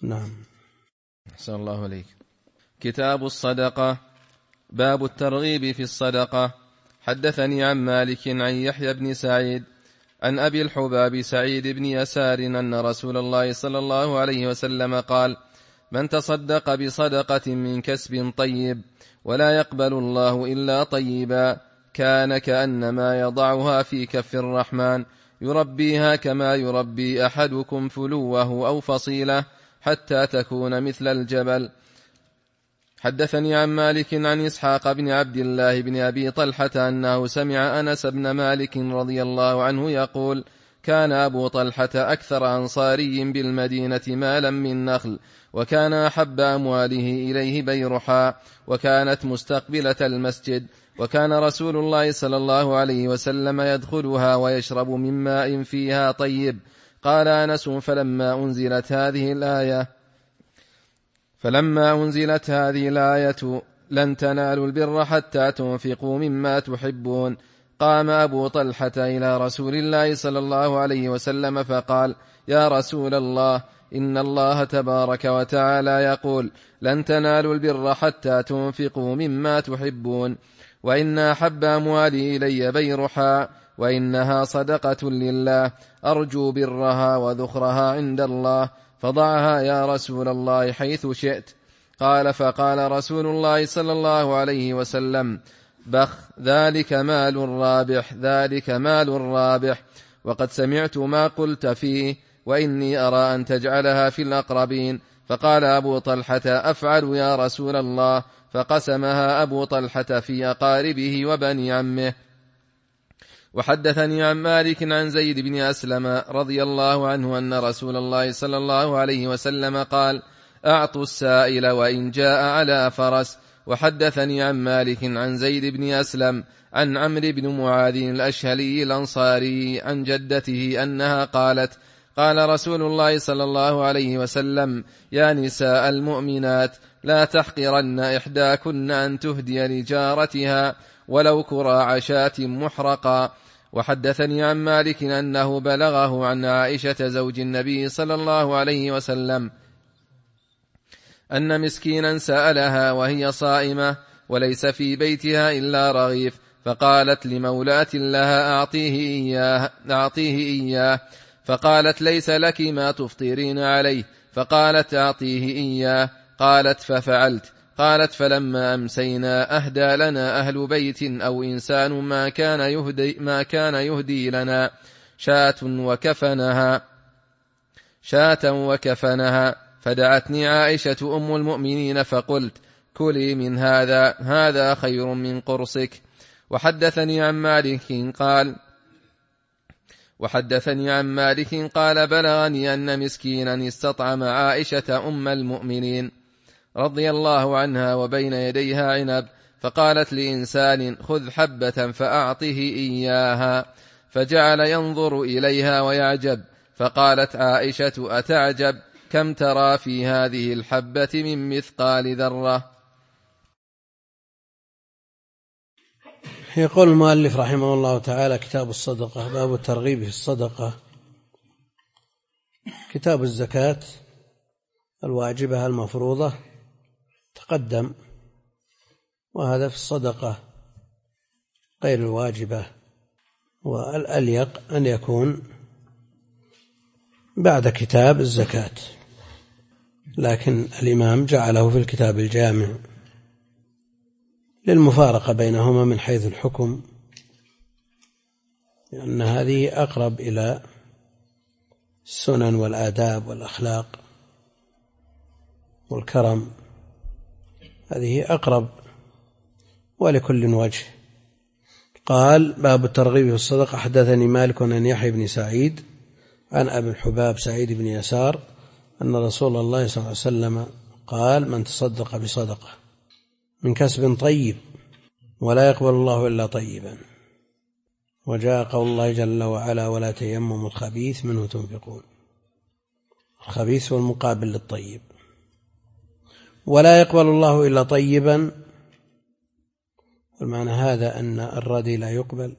نعم. أحسن الله عليك. كتاب الصدقة. باب الترغيب في الصدقة. حدثني عن مالك عن يحيى بن سعيد عن أبي الحباب سعيد بن يسار أن رسول الله صلى الله عليه وسلم قال: من تصدق بصدقة من كسب طيب ولا يقبل الله إلا طيبا كان كأنما يضعها في كف الرحمن يربيها كما يربي أحدكم فلوه أو فصيله حتى تكون مثل الجبل. حدثني عن مالك عن إسحاق بن عبد الله بن أبي طلحة أنه سمع أنس بن مالك رضي الله عنه يقول: كان أبو طلحة أكثر أنصاري بالمدينة مالا من نخل، وكان أحب أمواله إليه بيرحاء، وكانت مستقبلة المسجد، وكان رسول الله صلى الله عليه وسلم يدخلها ويشرب من ماء فيها طيب. قال أنس: فلما أنزلت هذه الآية لن تنالوا البر حتى تنفقوا مما تحبون، قام أبو طلحة إلى رسول الله صلى الله عليه وسلم فقال: يا رسول الله، إن الله تبارك وتعالى يقول: لن تنالوا البر حتى تنفقوا مما تحبون، وإن أحب أموالي إلي بيرحاء، وإنها صدقة لله، أرجو برها وذخرها عند الله، فضعها يا رسول الله حيث شئت. فقال رسول الله صلى الله عليه وسلم: بخ، ذلك مال رابح، وقد سمعت ما قلت فيه، وإني أرى أن تجعلها في الأقربين. فقال أبو طلحة: أفعل يا رسول الله. فقسمها أبو طلحة في أقاربه وبني عمه. وحدثني عن مالك عن زيد بن أسلم رضي الله عنه أن رسول الله صلى الله عليه وسلم قال: أعطوا السائل وإن جاء على فرس. وحدثني عن مالك عن زيد بن أسلم عن عمرو بن معاذ الأشهلي الأنصاري عن جدته أنها قالت: قال رسول الله صلى الله عليه وسلم: يا نساء المؤمنات، لا تحقرن إحداكن أن تهدي لجارتها ولو كراع شاة محرقا. وحدثني عن مالك أنه بلغه عن عائشة زوج النبي صلى الله عليه وسلم أن مسكينا سألها وهي صائمة وليس في بيتها إلا رغيف، فقالت لمولاة لها: أعطيه إياه. فقالت: ليس لك ما تفطرين عليه. فقالت: أعطيه إياه. قالت: ففعلت. قالت: فلما أمسينا أهدى لنا أهل بيت أو إنسان ما كان يهدي لنا شاة وكفنها. فدعتني عائشة أم المؤمنين فقلت: كلي من هذا خير من قرصك. وحدثني عن مالك قال: بلغني أن مسكينا استطعم عائشة أم المؤمنين رضي الله عنها وبين يديها عنب، فقالت لإنسان: خذ حبة فأعطه إياها، فجعل ينظر إليها ويعجب. فقالت عائشة: أتعجب؟ كم ترى في هذه الحبة من مثقال ذرة؟ يقول المؤلف رحمه الله تعالى: كتاب الصدقة. باب الترغيب في الصدقة. كتاب الزكاة الواجبة المفروضة تقدم، وهذا في الصدقة غير الواجبة، والأليق أن يكون بعد كتاب الزكاة، لكن الإمام جعله في الكتاب الجامع للمفارقة بينهما من حيث الحكم، لأن هذه أقرب إلى السنن والآداب والأخلاق والكرم، هذه أقرب ولكل وجه. قال: باب الترغيب في الصدقة. حدثني مالك عن يحيى بن سعيد عن أبي الحباب سعيد بن يسار أن رسول الله صلى الله عليه وسلم قال: من تصدق بصدقة من كسب طيب ولا يقبل الله إلا طيبا. وجاء قول الله جل وعلا: ولا تيمموا الخبيث منه تنفقون. الخبيث هو المقابل للطيب. ولا يقبل الله إلا طيبا، والمعنى هذا أن الردي لا يقبل،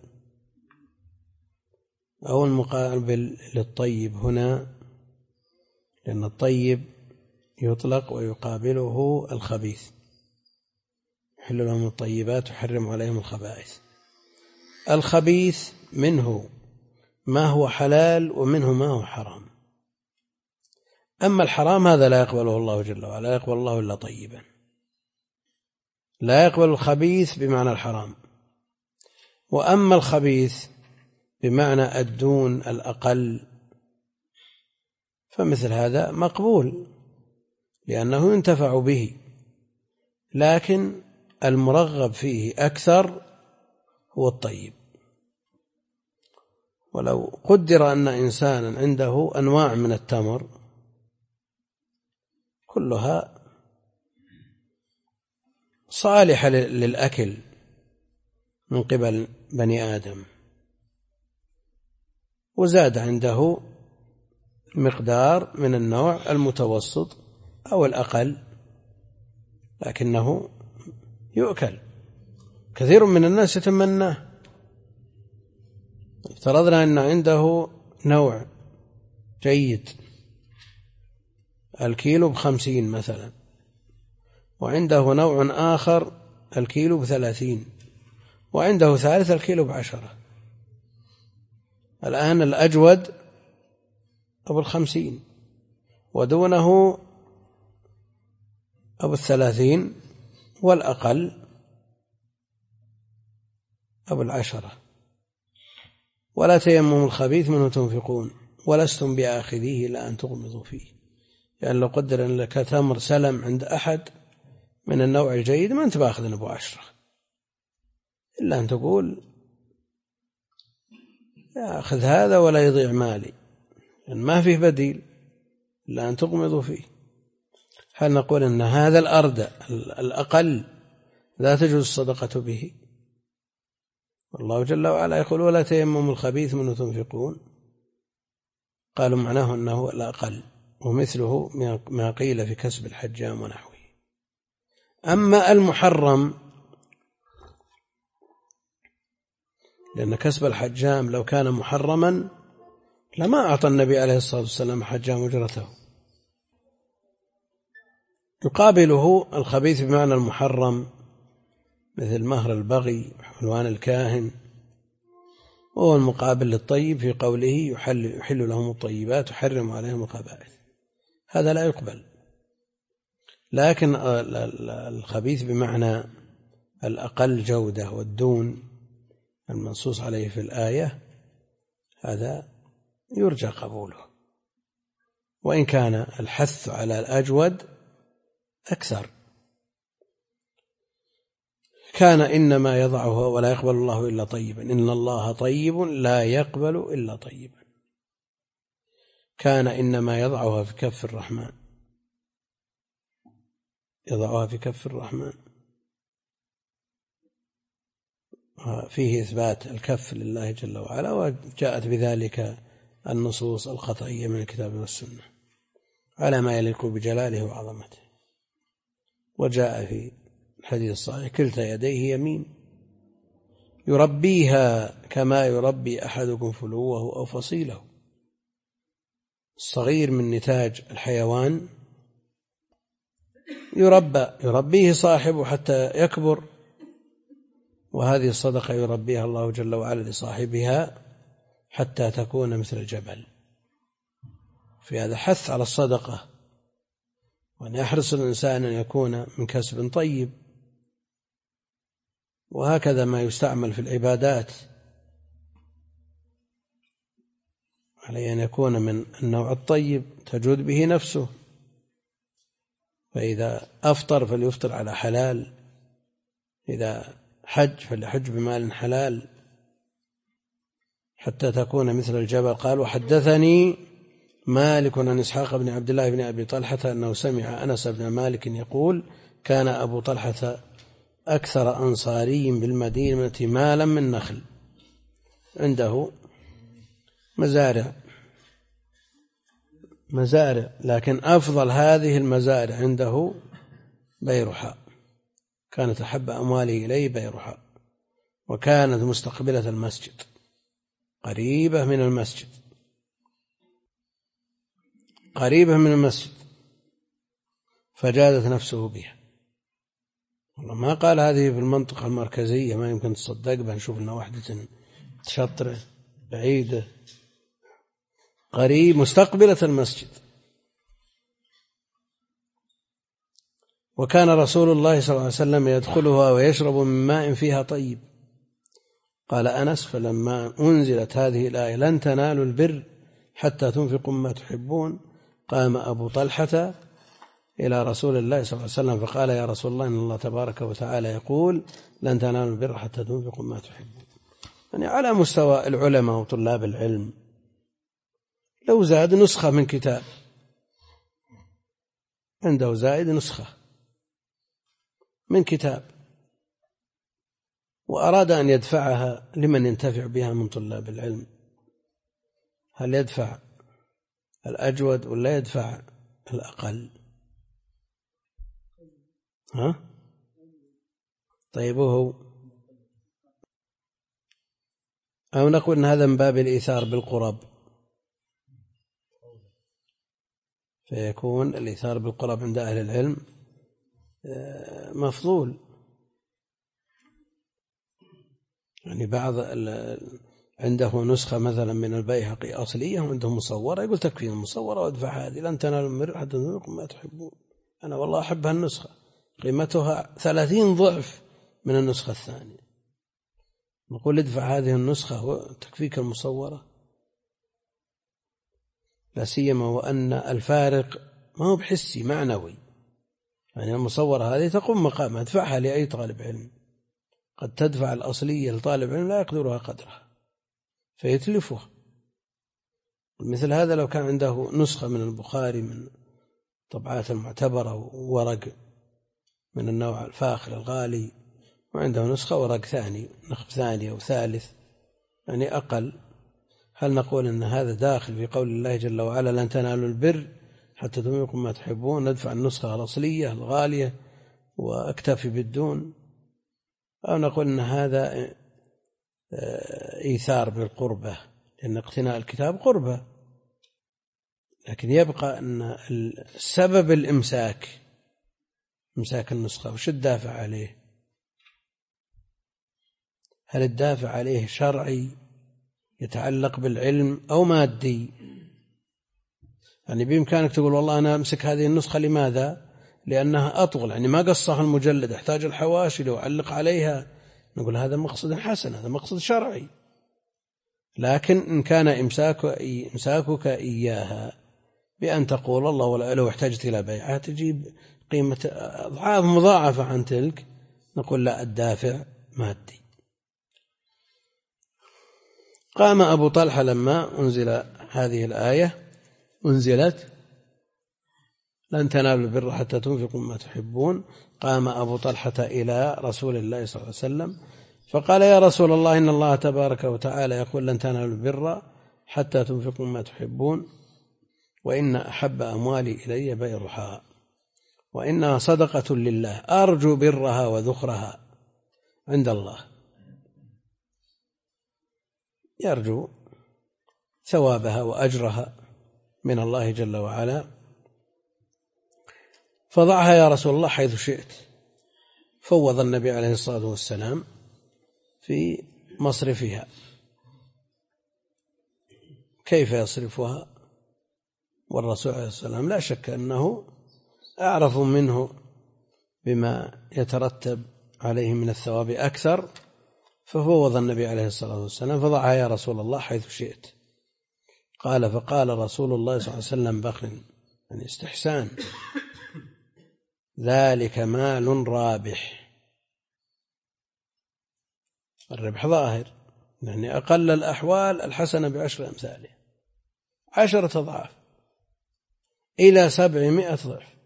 أو المقابل للطيب هنا، لأن الطيب يطلق ويقابله الخبيث، يحل لهم الطيبات ويحرم عليهم الخبائث. الخبيث منه ما هو حلال ومنه ما هو حرام. أما الحرام هذا لا يقبله الله جل وعلا، لا يقبل الله إلا طيبا، لا يقبل الخبيث بمعنى الحرام. وأما الخبيث بمعنى الدون الأقل فمثل هذا مقبول لأنه ينتفع به، لكن المرغب فيه أكثر هو الطيب. ولو قدر أن إنسانا عنده أنواع من التمر كلها صالحة للأكل من قبل بني آدم، وزاد عنده مقدار من النوع المتوسط أو الأقل لكنه يؤكل، كثير من الناس يتمناه. افترضنا أن عنده نوع جيد الكيلو ب50 مثلا، وعنده نوع آخر الكيلو ب30، وعنده ثالث الكيلو ب10. الآن الأجود أبو 50 ودونه أبو 30 والأقل أبو 10. ولا تيمموا الخبيث منه تنفقون ولستم بآخذيه إلا أن تغمضوا فيه. يعني لو قدر أن لك تمر سلم عند أحد من النوع الجيد ما أنت بأخذ أبو 10 إلا أن تقول أخذ هذا ولا يضيع مالي، يعني ما فيه بديل إلا أن تغمضوا فيه. هل نقول أن هذا الأرض الأقل لا تجوز الصدقة به؟ والله جل وعلا يقول ولا تيمموا الخبيث منه تنفقون، قالوا معناه أنه الأقل، ومثله ما قيل في كسب الحجام ونحوه. أما المحرم لأن كسب الحجام لو كان محرما لما أعطى النبي عليه الصلاة والسلام حجام أجرته. يقابله الخبيث بمعنى المحرم مثل مهر البغي وحلوان الكاهن، وهو المقابل للطيب في قوله يحل لهم الطيبات ويحرم عليهم الخبائث، هذا لا يقبل. لكن الخبيث بمعنى الأقل جودة والدون المنصوص عليه في الآية هذا يرجى قبوله، وإن كان الحث على الأجود أكثر. كان إنما يضعه ولا يقبل الله إلا طيبا، إن الله طيب لا يقبل إلا طيبا. كان إنما يضعها في كف الرحمن، يضعها في كف الرحمن، فيه إثبات الكف لله جل وعلا، وجاءت بذلك النصوص القطعية من الكتاب والسنة على ما يليق بجلاله وعظمته. وجاء في الحديث الصحيح كلتا يديه يمين يربيها كما يربي أحدكم فلوه أو فصيله. الصغير من نتاج الحيوان يربيه صاحبه حتى يكبر، وهذه الصدقة يربيها الله جل وعلا لصاحبها حتى تكون مثل الجبل. في هذا حث على الصدقة، وأن يحرص الإنسان أن يكون من كسب طيب. وهكذا ما يستعمل في العبادات عليه أن يكون من النوع الطيب تجود به نفسه، فإذا أفطر فليفطر على حلال، إذا حج فليحج بمال حلال حتى تكون مثل الجبل. قال وحدثني مالك عن إسحاق بن عبد الله بن أبي طلحة أنه سمع أنس بن مالك يقول كان أبو طلحة أكثر أنصاري بالمدينة مالا من نخل، عنده مزارع، لكن أفضل هذه المزارع عنده بيرحاء، كانت أحب أمواله إليه بيرحاء، وكانت مستقبلة المسجد قريبة من المسجد. فجادت نفسه بها. والله ما قال هذه في المنطقة المركزية ما يمكن تصدق، بنشوف لنا واحدة شطرة بعيدة قريب مستقبلة المسجد. وكان رسول الله صلى الله عليه وسلم يدخلها ويشرب من ماء فيها طيب. قال أنس: فلما أنزلت هذه الآية لن تنالوا البر حتى تنفقوا مما تحبون، قام أبو طلحة إلى رسول الله صلى الله عليه وسلم فقال: يا رسول الله، إن الله تبارك وتعالى يقول لن تنالوا البر حتى تنفقوا مما تحبون. يعني على مستوى العلماء وطلاب العلم، لو زاد نسخة من كتاب عنده زائد نسخة من كتاب وأراد أن يدفعها لمن ينتفع بها من طلاب العلم، هل يدفع الأجود ولا يدفع الأقل؟ طيب هو أو نقول أن هذا من باب الإيثار بالقرب، فيكون الإيثار بالقرب عند أهل العلم مفضول. يعني بعض عنده نسخة مثلا من البيهقي أصلية وعنده مصورة، يقول تكفي المصورة وادفع هذه، لن تنالوا البر حتى تنفقوا مما تحبون. أنا والله أحب هالنسخة، قيمتها 30 ضعف من النسخة الثانية، نقول ادفع هذه النسخة وتكفيك المصورة، لا سيما وأن الفارق ما هو بحسي معنوي. يعني المصورة هذه تقوم مقامها، ادفعها لأي طالب علم، قد تدفع الأصلية لطالب علم لا يقدرها قدرها فيتلفها. مثل هذا لو كان عنده نسخة من البخاري من طبعات المعتبرة وورق من النوع الفاخر الغالي، وعنده نسخة ورق ثاني، نخب ثاني أو ثالث، يعني أقل، هل نقول أن هذا داخل في قول الله جل وعلا لن تنالوا البر حتى تنفقوا ما تحبون، ندفع النسخة الأصلية الغالية وأكتفي بالدون؟ أو نقول أن هذا إيثار بالقربة، لأن اقتناء الكتاب قربة، لكن يبقى أن السبب الإمساك، إمساك النسخة، وش الدافع عليه؟ هل الدافع عليه شرعي يتعلق بالعلم أو مادي؟ يعني بإمكانك تقول والله أنا أمسك هذه النسخة، لماذا؟ لأنها أطول، يعني ما قصها المجلد، يحتاج الحواشي لو علق عليها، نقول هذا مقصد حسن، هذا مقصد شرعي. لكن إن كان إمساكك إياها بأن تقول الله لو احتجت إلى بيعها تجيب قيمة أضعاف مضاعفة عن تلك، نقول لا، الدافع مادي. قام أبو طلحة لما أنزل هذه الآية، أنزلت لن تنالوا البر حتى تنفقوا مما تحبون، قام أبو طلحة إلى رسول الله صلى الله عليه وسلم فقال: يا رسول الله، إن الله تبارك وتعالى يقول لن تنالوا البر حتى تنفقوا مما تحبون، وإن أحب أموالي إلي بيرها، وإنها صدقة لله، أرجو برها وذخرها عند الله، يرجو ثوابها وأجرها من الله جل وعلا، فضعها يا رسول الله حيث شئت. فوض النبي عليه الصلاة والسلام في مصرفها. كيف يصرفها؟ والرسول عليه الصلاة والسلام لا شك أنه أعرف منه بما يترتب عليه من الثواب أكثر، ففوض النبي عليه الصلاة والسلام فضعها يا رسول الله حيث شئت. قال: فقال رسول الله صلى الله عليه وسلم بخل، يعني استحسان: ذلك مال رابح. الربح ظاهر، يعني أقل الأحوال الحسنة ب10 أمثاله، 10 أضعاف إلى 700 ضعف.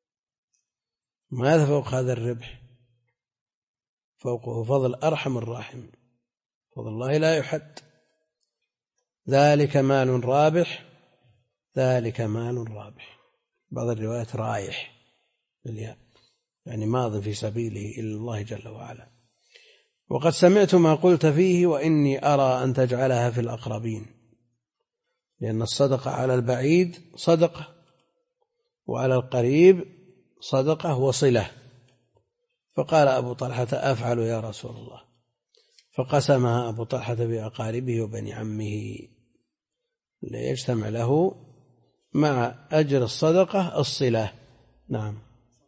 ماذا فوق هذا الربح؟ فوقه فضل أرحم الراحمين، فضل الله لا يحد. ذلك مال رابح، ذلك مال رابح. بعض الروايات رايح بالياء، يعني ماض في سبيله إلى الله جل وعلا. وقد سمعت ما قلت فيه، وإني أرى أن تجعلها في الأقربين، لأن الصدقة على البعيد صدقة، وعلى القريب صدقة وصلة. فقال أبو طلحة أفعل يا رسول الله، فقسمها أبو طلحة بأقاربه وبني عمه ليجتمع له مع أجر الصدقة الصلة. نعم،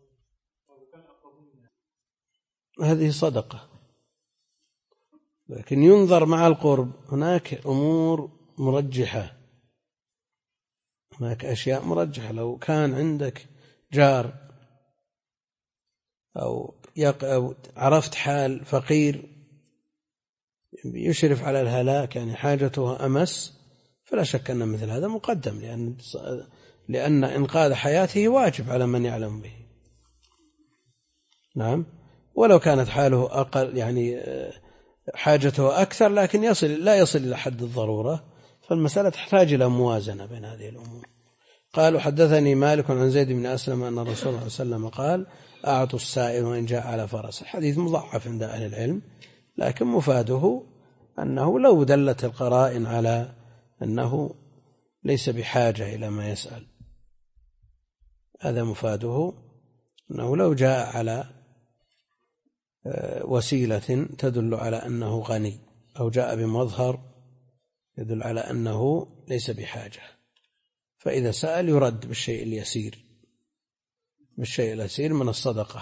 هذه صدقة، لكن ينظر مع القرب. هناك أمور مرجحة، هناك أشياء مرجحة. لو كان عندك جار أو عرفت حال فقير يشرف على الهلاك، يعني حاجته أمس، فلا شك أن مثل هذا مقدم، لأن إنقاذ حياته واجب على من يعلم به. نعم، ولو كانت حاله أقل، يعني حاجته أكثر لكن لا يصل إلى حد الضرورة، فالمسألة تحتاج إلى موازنة بين هذه الأمور. قالوا حدثني مالك عن زيد بن أسلم أن الرسول صلى الله عليه وسلم قال أعطوا السائل وإن جاء على فرس. الحديث مضعف عند أهل العلم، لكن مفاده أنه لو دلت القرائن على أنه ليس بحاجة إلى ما يسأل، هذا مفاده أنه لو جاء على وسيلة تدل على أنه غني، أو جاء بمظهر يدل على أنه ليس بحاجة، فإذا سأل يرد بالشيء اليسير، بالشيء اليسير من الصدقة،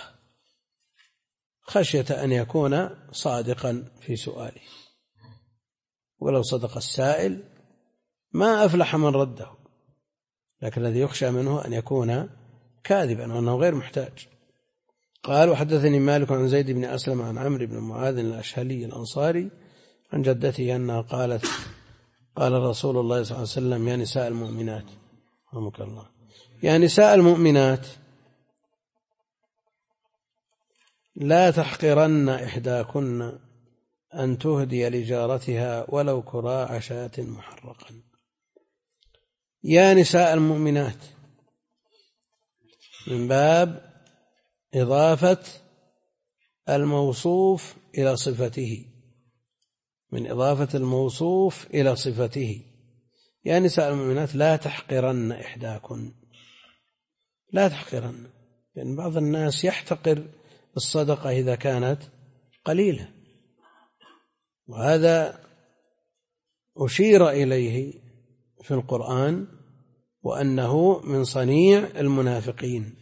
خشية أن يكون صادقا في سؤاله. ولو صدق السائل ما أفلح من رده، لكن الذي يخشى منه أن يكون كاذبا وأنه غير محتاج. قال وحدثني مالك عن زيد بن أسلم عن عمرو بن معاذ الأشهلي الأنصاري عن جدته أنها قالت قال رسول الله صلى الله عليه وسلم يا نساء المؤمنات، رحمك الله، يا نساء المؤمنات لا تحقرن إحداكن أن تهدي لجارتها ولو كراع شاة محرقا. يا نساء المؤمنات من باب إضافة الموصوف إلى صفته، من إضافة الموصوف إلى صفته. يا نساء المؤمنات لا تحقرن إحداكن، لا تحقرن، لأن بعض الناس يحتقر الصدقة إذا كانت قليلة، وهذا أشير إليه في القرآن وأنه من صنيع المنافقين،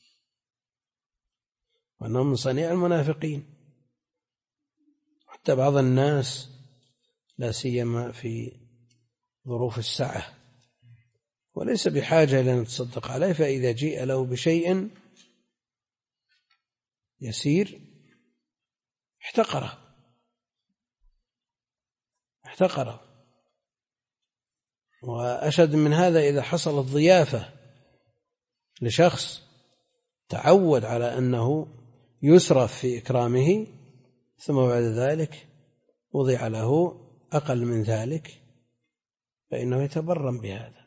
وأنه من صنيع المنافقين. حتى بعض الناس لا سيما في ظروف السعة وليس بحاجة إلى أن يتصدق عليه، فإذا جيء له بشيء يسير احتقره. وأشد من هذا إذا حصلت ضيافة لشخص تعود على أنه يسرف في إكرامه، ثم بعد ذلك وضع له أقل من ذلك، فإنه يتبرم بهذا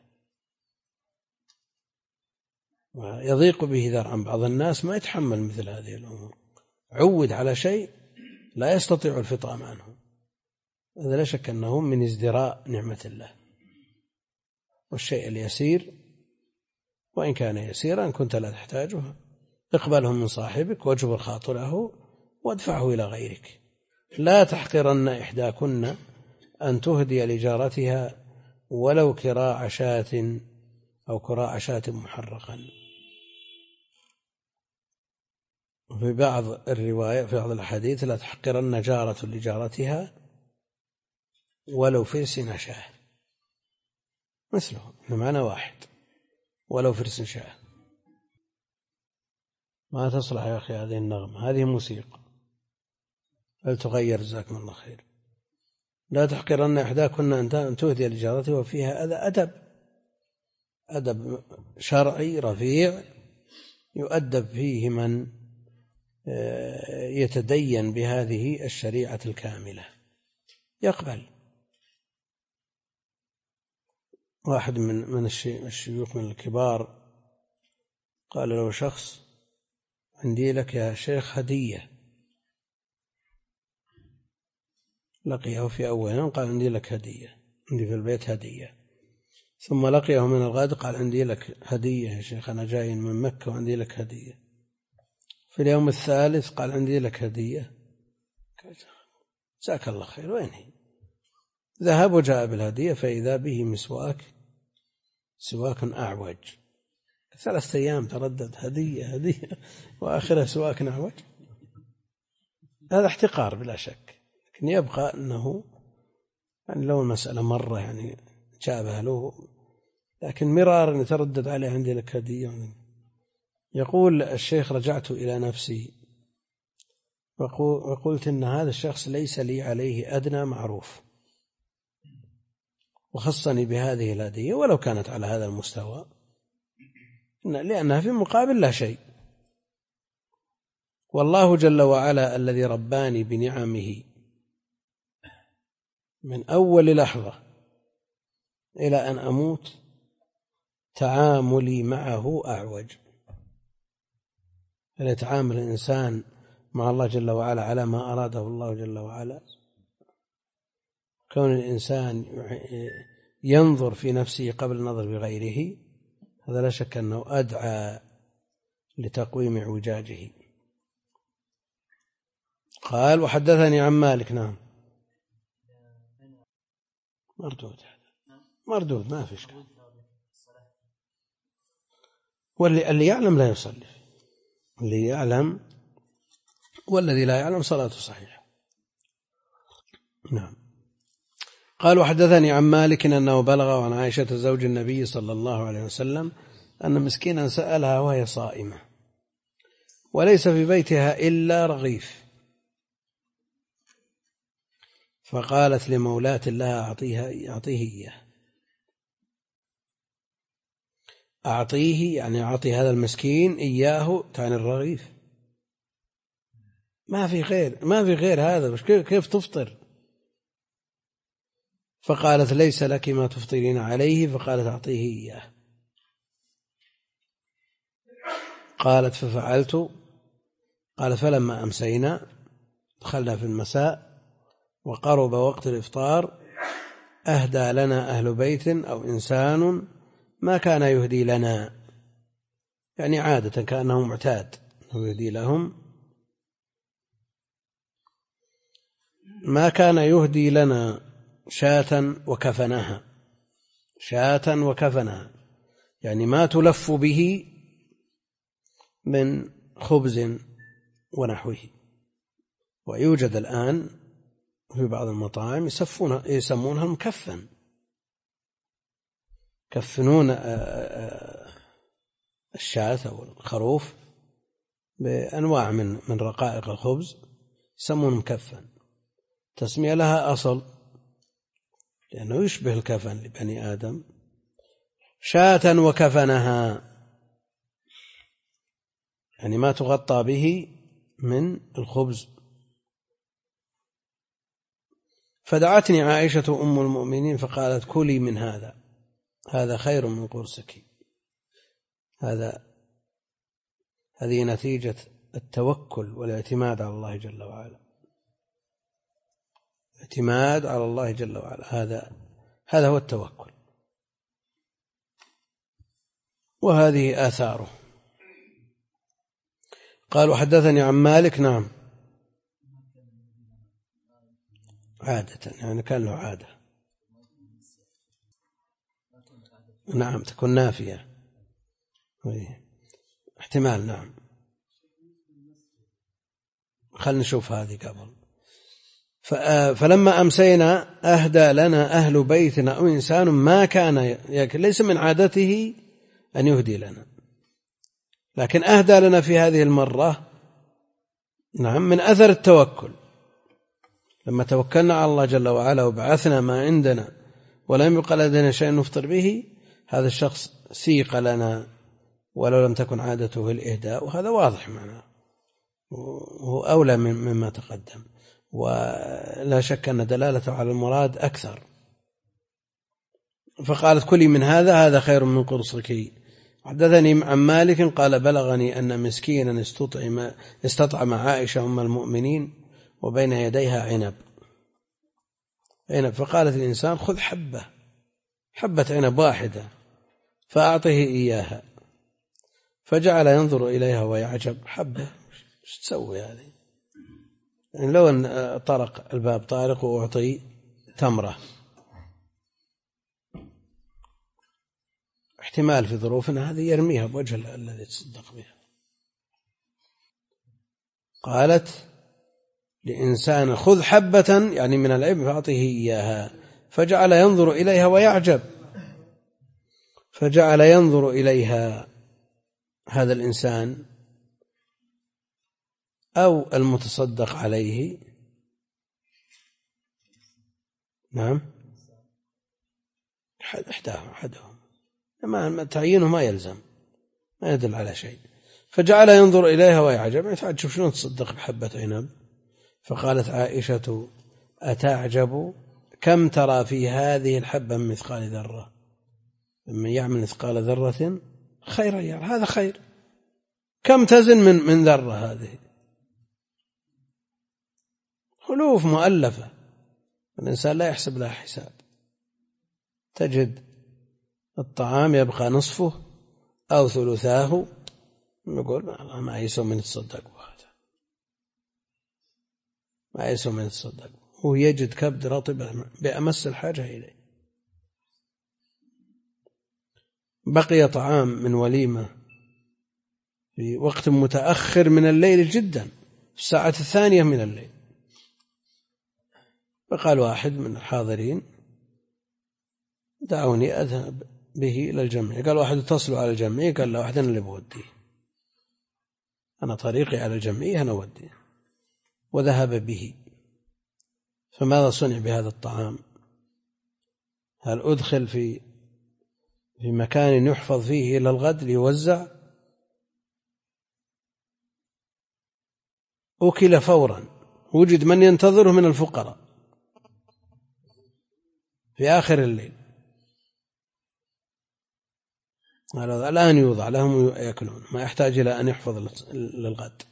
ويضيق به ذرعا. بعض الناس ما يتحمل مثل هذه الأمور، عود على شيء لا يستطيع الفطام عنه، هذا لا شك أنه من ازدراء نعمة الله. والشيء اليسير وإن كان يسيرا كنت لا تحتاجه اقبله من صاحبك واجبر خاطره وادفعه إلى غيرك. لا تحقرن إحداكن أن تهدي لجارتها ولو كراع شاة أو كراع شاة محرقا. في بعض الرواية في بعض الحديث لا تحقرن جارة لجارتها ولو فرس شاة، مثله المعنى واحد، ولو فرس شاة. ما تصلح يا أخي هذه النغمة، هذه موسيقى، فلتغير جزاكم الله خير. لا تحقرن إحداكن أن تهدي لجارتها، وفيها أدب شرعي رفيع يؤدب فيه من يتدين بهذه الشريعة الكاملة، يقبل. واحد من الشيوخ من الكبار قال له شخص عندي لك يا شيخ هدية، لقيه في أول يوم قال عندي لك هدية، عندي في البيت هدية. ثم لقيه من الغد قال عندي لك هدية يا شيخ، أنا جاي من مكة وعندي لك هدية. في اليوم الثالث قال عندي لك هدية، جزاك الله خير، وين هي؟ ذهب وجاء بالهدية فإذا به سواك أعوج. 3 أيام تردد هدية وآخرها سواك أعوج. هذا احتقار بلا شك، لكن يبقى أنه يعني لو المسألة مرة يعني جابها له، لكن مرارا يتردد عليه عندي لك هدية. يقول الشيخ: رجعت إلى نفسي وقلت إن هذا الشخص ليس لي عليه أدنى معروف، وخصني بهذه الهدية ولو كانت على هذا المستوى، لأنها في مقابل لا شيء. والله جل وعلا الذي رباني بنعمه من أول لحظة إلى أن أموت تعاملي معه أعوج. أن يتعامل الإنسان مع الله جل وعلا على ما أراده الله جل وعلا. كون الإنسان ينظر في نفسه قبل النظر بغيره، هذا لا شك أنه أدعى لتقويم اعوجاجه. قال: وحدثني عن مالك. نعم، مردود ما في شيء. واللي يعلم لا يصلي، اللي يعلم، والذي لا يعلم صلاته صحيحة. نعم. قال: وحدثني عن مالك أنه بلغ عن عائشة زوج النبي صلى الله عليه وسلم أن مسكينا سألها وهي صائمة وليس في بيتها إلا رغيف، فقالت لمولاة لها: أعطيه يعني أعطي هذا المسكين إياه، تعني الرغيف، ما في غير هذا، كيف تفطر؟ فقالت: ليس لك ما تفطرين عليه. فقالت: أعطيه إياه. قالت: ففعلت. قال: فلما أمسينا دخلنا في المساء وقرب وقت الإفطار أهدى لنا أهل بيت أو إنسان ما كان يهدي لنا، يعني عادة كأنه معتاد أنه يهدي لهم، ما كان يهدي لنا شاة وكفنها، يعني ما تلف به من خبز ونحوه. ويوجد الآن في بعض المطاعم يسمونها المكفن، يكفنون الشاة أو الخروف بأنواع من رقائق الخبز، يسمونه مكفن. تسمية لها أصل لأنه يشبه الكفن لبني آدم. شاة وكفنها يعني ما تغطى به من الخبز. فدعتني عائشة أم المؤمنين فقالت: كلي من هذا خير من قرصك. هذه نتيجة التوكل والاعتماد على الله جل وعلا، اعتماد على الله جل وعلا، هذا هو التوكل، وهذه آثاره. قال: وحدثني عن مالك. نعم، عادة يعني كان له عادة، نعم، تكون نافية، احتمال. نعم، خلنا نشوف هذه قبل. فلما أمسينا أهدى لنا أهل بيتنا أو إنسان ما كان يأكل، ليس من عادته أن يهدي لنا، لكن أهدى لنا في هذه المرة. نعم، من أثر التوكل، لما توكلنا على الله جل وعلا وبعثنا ما عندنا ولم يقل لدينا شيء نفطر به، هذا الشخص سيق لنا ولو لم تكن عادته الإهداء، وهذا واضح معنا وهو أولى مما تقدم، ولا شك أن دلالته على المراد أكثر. فقالت: كلي من هذا خير من قرصك. حدثني عن مالك قال: بلغني أن مسكينا استطعم عائشة أم المؤمنين وبين يديها عنب، فقالت الإنسان: خذ حبة عنب واحدة فأعطه إياها. فجعل ينظر إليها ويعجب، حبة ايش تسوي هذه؟ يعني لو أن طرق الباب طارق وأعطي تمرة، احتمال في ظروفنا هذه يرميها بوجه الذي تصدق بها. قالت لإنسان خذ حبة يعني من العلم فأعطه إياها، فجعل ينظر إليها ويعجب، فجعل ينظر إليها هذا الإنسان أو المتصدق عليه. نعم أحدهم، ما تعيينه ما يلزم، ما يدل على شيء. فجعل ينظر إليها ويعجب، يتعجب شلون تصدق بحبة عنب. فقالت عائشة أتعجب كم ترى في هذه الحبة من مثقال ذرة، من يعمل مثقال ذرة خيرا يرى، هذا خير، كم تزن من ذرة، هذه ألوف مؤلفة، الإنسان لا يحسب لها حساب. تجد الطعام يبقى نصفه أو ثلثاه، نقول ما يسوى من يتصدق بهذا، ما يسوى من يتصدق، هو يجد كبد رطب بأمس الحاجة إليه. بقي طعام من وليمة في وقت متأخر من الليل جدا، في الساعة 2 من الليل، فقال واحد من الحاضرين دعوني أذهب به إلى الجمع. قال واحد اتصلوا على الجمعية، قال له واحد أنا اللي بوديه، أنا طريقي على الجمعية أنا أوديه، وذهب به. فماذا صنع بهذا الطعام؟ هل أدخل في مكان يحفظ فيه إلى الغد ليوزع؟ أكل فورا، وجد من ينتظره من الفقراء في آخر الليل، الآن يوضع لهم يأكلون، ما يحتاج إلى أن يحفظ للغد.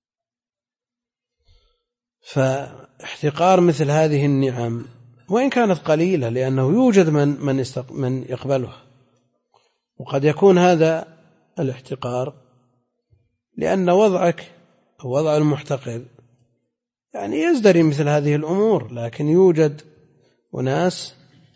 فاحتقار مثل هذه النعم وإن كانت قليلة، لأنه يوجد من يقبلها، وقد يكون هذا الاحتقار لأن وضعك أو وضع المحتقر يعني يزدري مثل هذه الأمور، لكن يوجد أناس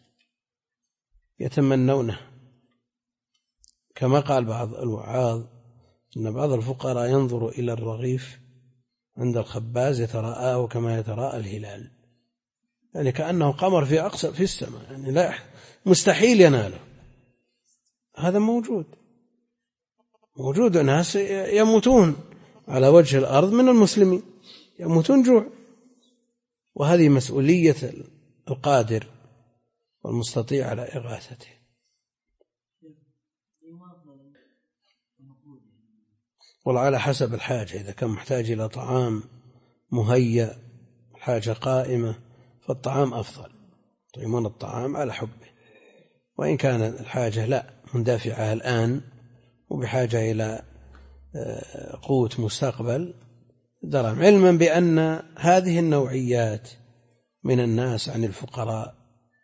يتمنونه، كما قال بعض الوعاظ إن بعض الفقراء ينظر إلى الرغيف عند الخباز يتراءاه كما يتراءى الهلال، يعني كأنه قمر في السماء، يعني لا مستحيل يناله. هذا موجود ناس يموتون على وجه الأرض من المسلمين، يموتون جوع، وهذه مسؤولية القادر والمستطيع على إغاثته. وعلى حسب الحاجة، إذا كان محتاج إلى طعام مهيأ حاجة قائمة فالطعام أفضل، يطعمون الطعام على حبه. وإن كان الحاجة لا مندفعة الآن وبحاجة إلى قوت مستقبل درهم، علما بأن هذه النوعيات من الناس عن الفقراء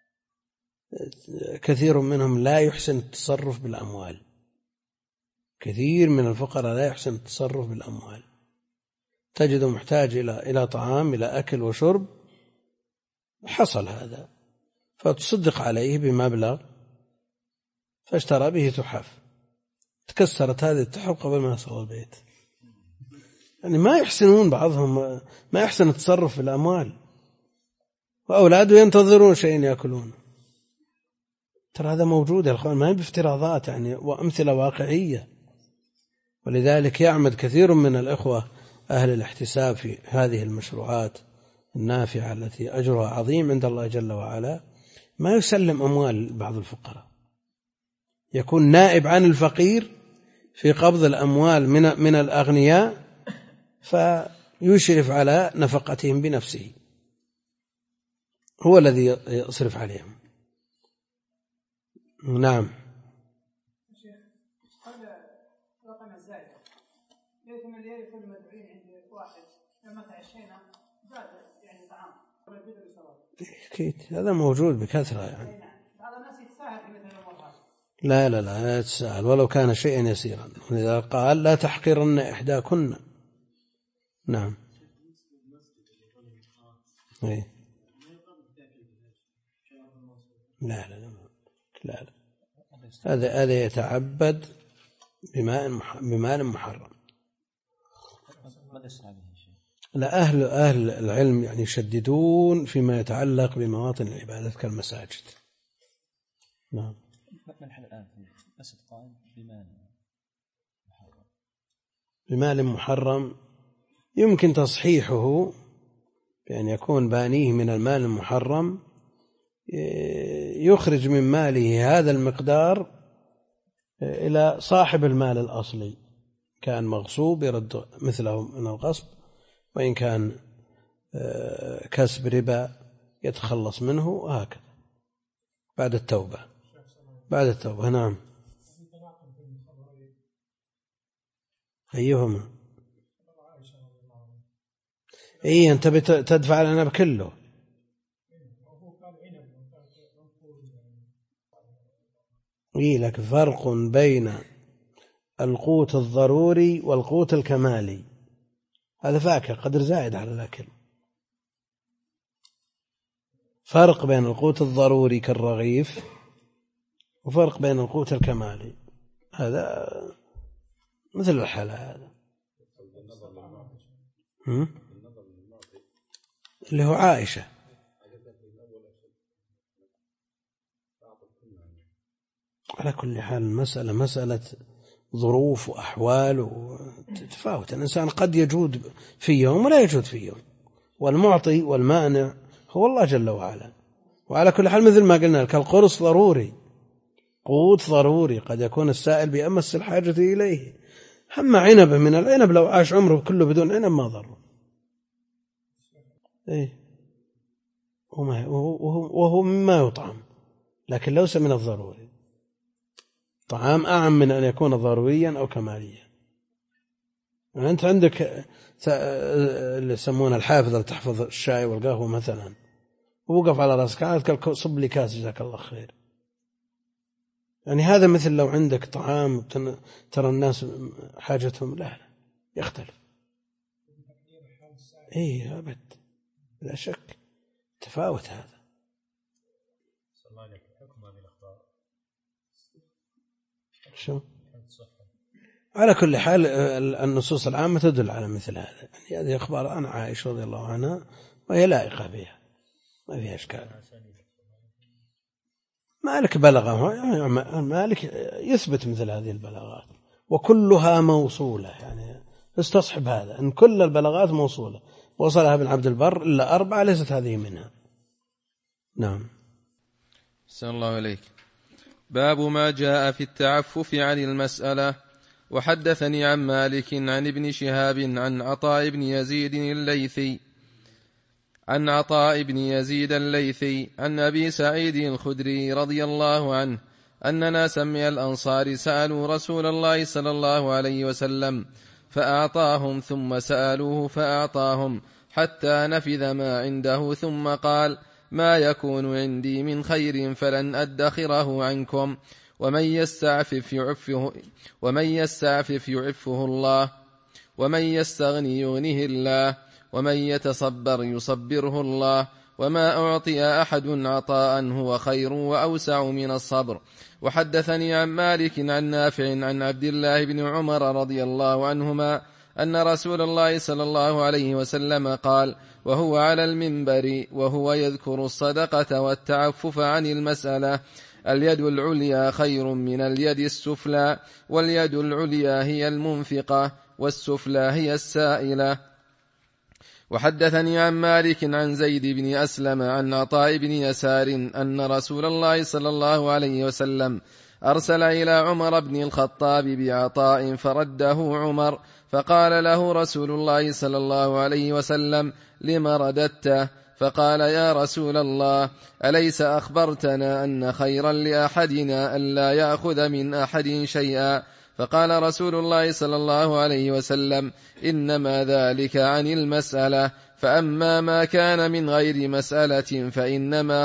كثير منهم لا يحسن التصرف بالأموال، كثير من الفقراء لا يحسن التصرف بالأموال، تجده محتاج إلى طعام، إلى أكل وشرب، حصل هذا فتصدق عليه بمبلغ فاشترى به تحف، تكسرت هذه التحف قبل ما يصل البيت. يعني ما يحسنون، بعضهم ما يحسن التصرف في الأموال، وأولاده ينتظرون شيء يأكلون. ترى هذا موجود يا أخوان، ما هي بافتراضات يعني، وأمثلة واقعية. ولذلك يعمد كثير من الإخوة أهل الاحتساب في هذه المشروعات النافعة التي أجرها عظيم عند الله جل وعلا، ما يسلم أموال بعض الفقراء، يكون نائب عن الفقير في قبض الأموال من الأغنياء، فيشرف على نفقتهم بنفسه، هو الذي يصرف عليهم. نعم. أكيد هذا موجود بكثرة يعني. لا يتساهل ولو كان شيئا يسيرا، ولذا قال لا تحقرن إحداكن، نعم. إيه. لا لا لا لا لا، هذا يتعبد بمال محرم. لا، أهل العلم يعني يشددون فيما يتعلق بمواطن العبادة كالمساجد. نعم. بمال محرم يمكن تصحيحه بأن يكون بانيه من المال المحرم يخرج من ماله هذا المقدار إلى صاحب المال الأصلي، كان مغصوب يرد مثله من الغصب، وإن كان كسب ربا يتخلص منه، وهكذا بعد التوبة. نعم. أيهما؟ إيه، أنت تدفع العنب كله. إيه، لك فرق بين القوت الضروري والقوت الكمالي، هذا فاكهة قدر زائد على الأكل. فرق بين القوت الضروري كالرغيف وفرق بين القوت الكمالي، هذا مثل الحلا هذا اللي هو عائشة. على كل حال المسألة مسألة ظروف وأحوال وتتفاوت. الإنسان قد يجود في يوم ولا يجود في يوم، والمعطي والمانع هو الله جل وعلا. وعلى كل حال مثل ما قلنا لك، القرص ضروري، قوت ضروري، قد يكون السائل بأمس الحاجة إليه. أما عنب من العنب لو عاش عمره كله بدون عنب ما ضره. إيه، وهو مما يطعم، لكن ليس من الضروري. طعام أعم من أن يكون ضروريا أو كماليا. يعني أنت عندك اللي يسمونه الحافظ اللي تحفظ الشاي والقهوة مثلا، ووقف على رأسك قال صب لي كاس جزاك الله خير. يعني هذا مثل لو عندك طعام ترى الناس حاجتهم، لا يختلف. إيه أبد، لا شك تفاوت هذا. شو؟ على كل حال النصوص العامة تدل على مثل هذا. يعني هذه أخبار عن عائشة رضي الله عنها وهي لائقة بها، ما فيها إشكال. مالك بلغه، مالك يثبت مثل هذه البلاغات وكلها موصولة، يعني استصحب هذا أن كل البلاغات موصولة، وصلها ابن عبد البر إلا 4 ليست هذه منها. نعم. أحسن الله إليك. باب ما جاء في التعفف عن المسألة. وحدثني عن مالك عن ابن شهاب عن عطاء بن يزيد الليثي عن أبي سعيد الخدري رضي الله عنه أن ناسا من الأنصار سألوا رسول الله صلى الله عليه وسلم فأعطاهم، ثم سألوه فأعطاهم حتى نفذ ما عنده، ثم قال: ما يكون عندي من خير فلن أدخره عنكم، ومن يستعفف يعفه الله، ومن يستغني يغنه الله، ومن يتصبر يصبره الله، وما أعطي أحد عطاء هو خير وأوسع من الصبر. وحدثني عن مالك عن نافع عن عبد الله بن عمر رضي الله عنهما أن رسول الله صلى الله عليه وسلم قال وهو على المنبر وهو يذكر الصدقة والتعفف عن المسألة: اليد العليا خير من اليد السفلى، واليد العليا هي المنفقة، والسفلى هي السائلة. وحدثني عن مالك عن زيد بن أسلم عن عطاء بن يسار أن رسول الله صلى الله عليه وسلم أرسل إلى عمر بن الخطاب بعطاء فرده عمر، فقال له رسول الله صلى الله عليه وسلم: لم رددته؟ فقال: يا رسول الله، أليس أخبرتنا أن خيرا لأحدنا ألا يأخذ من أحد شيئا؟ فقال رسول الله صلى الله عليه وسلم: إنما ذلك عن المسألة، فأما ما كان من غير مسألة فإنما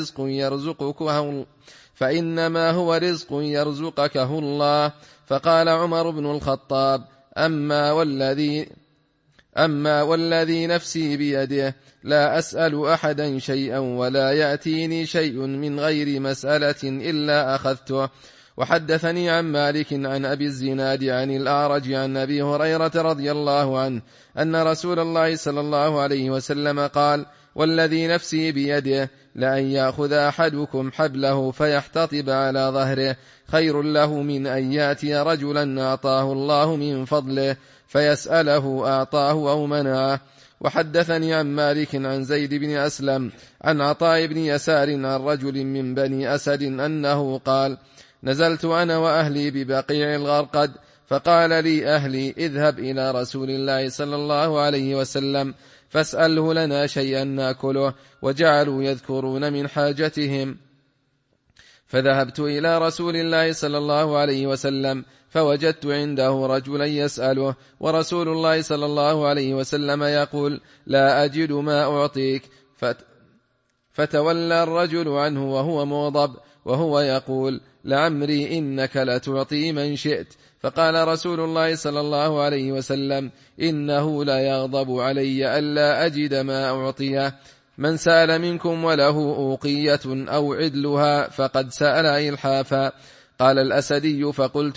هو رزق يرزقكه الله. فقال عمر بن الخطاب: أما والذي نفسي بيده لا أسأل أحدا شيئا ولا يأتيني شيء من غير مسألة إلا أخذته. وحدثني عن مالك عن أبي الزناد عن الأعرج عن أبي هريرة رضي الله عنه أن رسول الله صلى الله عليه وسلم قال: والذي نفسي بيده لأن يأخذ أحدكم حبله فيحتطب على ظهره خير له من أن يأتي رجلا أعطاه الله من فضله فيسأله أعطاه أو منعه. وحدثني عن مالك عن زيد بن أسلم عن عطاء بن يسار عن رجل من بني أسد أنه قال: نزلت أنا وأهلي ببقيع الغرقد فقال لي أهلي: اذهب إلى رسول الله صلى الله عليه وسلم فاسأله لنا شيئا نأكله، وجعلوا يذكرون من حاجتهم. فذهبت إلى رسول الله صلى الله عليه وسلم فوجدت عنده رجلا يسأله، ورسول الله صلى الله عليه وسلم يقول: لا أجد ما أعطيك. فتولى الرجل عنه وهو مغضب وهو يقول: لعمري إنك لتعطي من شئت. فقال رسول الله صلى الله عليه وسلم: إنه لا يغضب علي ألا أجد ما أعطيه. من سأل منكم وله أوقية أو عدلها فقد سأل إلحافا. قال الأسدي: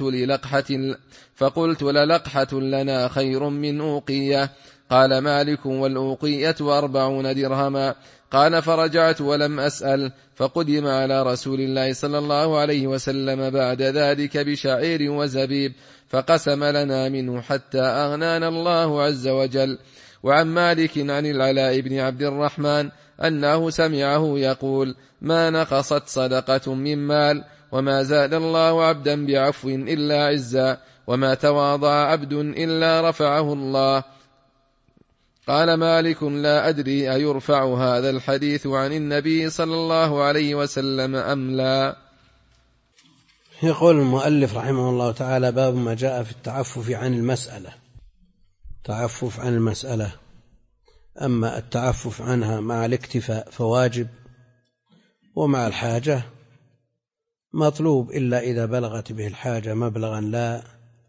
فقلت للقحة لنا خير من أوقية. قال مالك: والأوقية 40 درهما. قال: فرجعت ولم أسأل، فقدم على رسول الله صلى الله عليه وسلم بعد ذلك بشعير وزبيب فقسم لنا منه حتى أغنانا الله عز وجل. وعن مالك عن العلاء بن عبد الرحمن أنه سمعه يقول: ما نقصت صدقة من مال، وما زاد الله عبدا بعفو إلا عزا، وما تواضع عبد إلا رفعه الله. قال مالك: لا أدري أيرفع هذا الحديث عن النبي صلى الله عليه وسلم أم لا. يقول المؤلف رحمه الله تعالى: باب ما جاء في التعفف عن المسألة. تعفف عن المسألة، أما التعفف عنها مع الاكتفاء فواجب، ومع الحاجة مطلوب إلا إذا بلغت به الحاجة مبلغا لا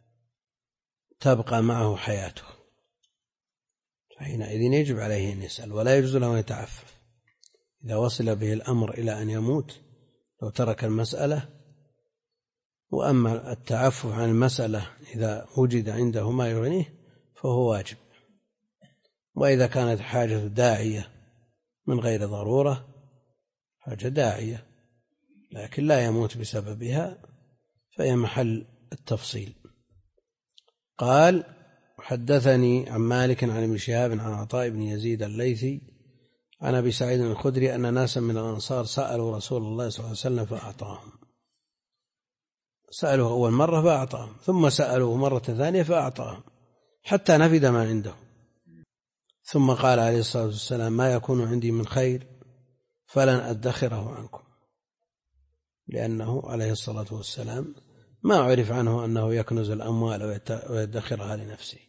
تبقى معه حياته، فحينئذ يجب عليه أن يسأل ولا يجوز له أن يتعفف. إذا وصل به الأمر إلى أن يموت لو ترك المسألة. وأما التعفف عن المسألة إذا وجد عنده ما يغنيه فهو واجب، وإذا كانت حاجة داعية من غير ضرورة، حاجة داعية لكن لا يموت بسببها، فهي محل التفصيل. قال: حدثني عن مالك عن ابن شهاب عن عطاء بن يزيد الليثي عن أبي سعيد الخدري أن ناسا من الأنصار سألوا رسول الله صلى الله عليه وسلم فأعطاهم. سألوه أول مرة فأعطاهم، ثم سألوه مرة ثانية فأعطاهم حتى نفد ما عنده، ثم قال عليه الصلاة والسلام: ما يكون عندي من خير فلن أدخره عنكم، لأنه عليه الصلاة والسلام ما عرف عنه أنه يكنز الأموال ويدخرها لنفسه.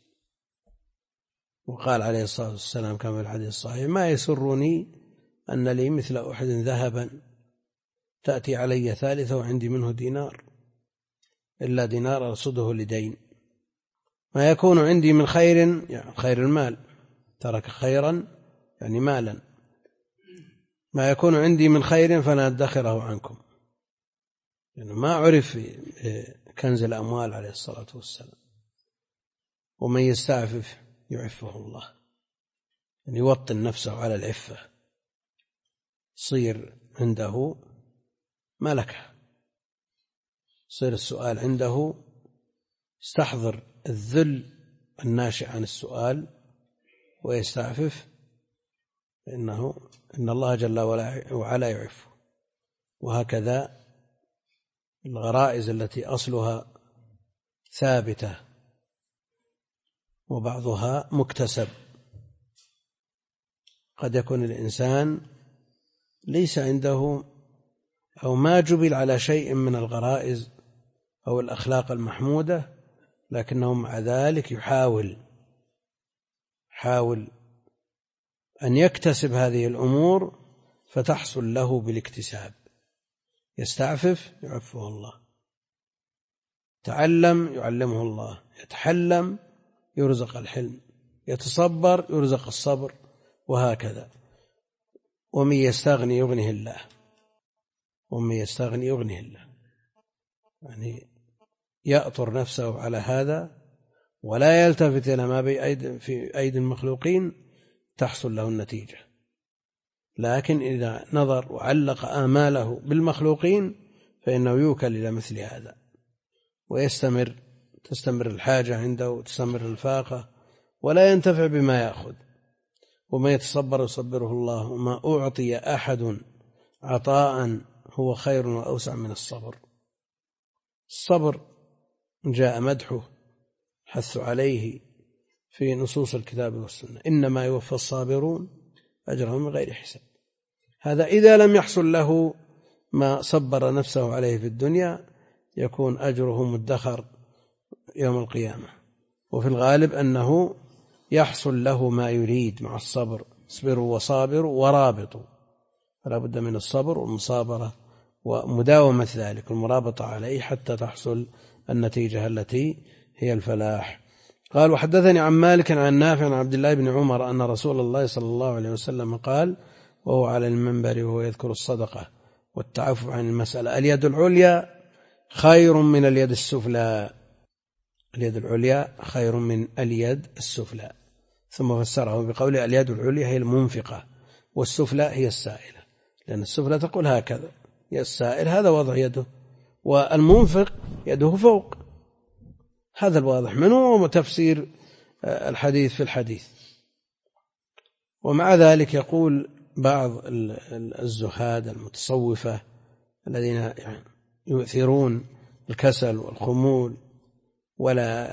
وقال عليه الصلاة والسلام كما في الحديث الصحيح: ما يسرني أن لي مثل أحد ذهبا تأتي علي ثالثة وعندي منه دينار، إلا دينار أرصده لدين. ما يكون عندي من خير، يعني خير المال، ترك خيرا يعني مالا. ما يكون عندي من خير فلا أدخره عنكم، يعني ما عرف كنز الأموال عليه الصلاة والسلام. ومن يستعفف يعفه الله، يعني يوطن نفسه على العفة، صير عنده ملكة، صير السؤال عنده، يستحضر الذل الناشئ عن السؤال ويستعفف، إن الله جل وعلا يعفه. وهكذا الغرائز التي أصلها ثابتة وبعضها مكتسب. قد يكون الإنسان ليس عنده أو ما جبل على شيء من الغرائز أو الأخلاق المحمودة، لكنه مع ذلك يحاول أن يكتسب هذه الأمور فتحصل له بالاكتساب. يستعفف يعفه الله، تعلم يعلمه الله، يتحلم يرزق الحلم، يتصبر يرزق الصبر، وهكذا. ومن يستغني يغنيه الله، ومن يستغني يغنيه الله، يعني يأطر نفسه على هذا ولا يلتفت إلى ما في أيدي المخلوقين تحصل له النتيجة. لكن إذا نظر وعلق آماله بالمخلوقين فإنه يوكل إلى مثل هذا، تستمر الحاجة عنده وتستمر الفاقة، ولا ينتفع بما يأخذ. وما يتصبر يصبره الله، وما أعطي أحد عطاء هو خير وأوسع من الصبر. الصبر جاء مدحه حث عليه في نصوص الكتاب والسنة: إنما يوفى الصابرون أجرهم من غير حساب. هذا إذا لم يحصل له ما صبر نفسه عليه في الدنيا يكون أجره مدخر يوم القيامة. وفي الغالب أنه يحصل له ما يريد مع الصبر: اصبروا وصابروا ورابطوا. فلا بد من الصبر والمصابرة ومداومة ذلك والمرابطة عليه حتى تحصل النتيجة التي هي الفلاح. قال: وحدثني عن مالك عن نافع عن عبد الله بن عمر أن رسول الله صلى الله عليه وسلم قال وهو على المنبر وهو يذكر الصدقة والتعفف عن المسألة: اليد العليا خير من اليد السفلى. اليد العليا خير من اليد السفلى. ثم فسره بقوله: اليد العليا هي المنفقة، والسفلى هي السائلة، لأن السفلى تقول هكذا، هي السائل هذا وضع يده، والمنفق يده فوق. هذا الواضح منه وتفسير الحديث في الحديث. ومع ذلك يقول بعض الزهاد المتصوفة الذين يعني يؤثرون الكسل والخمول ولا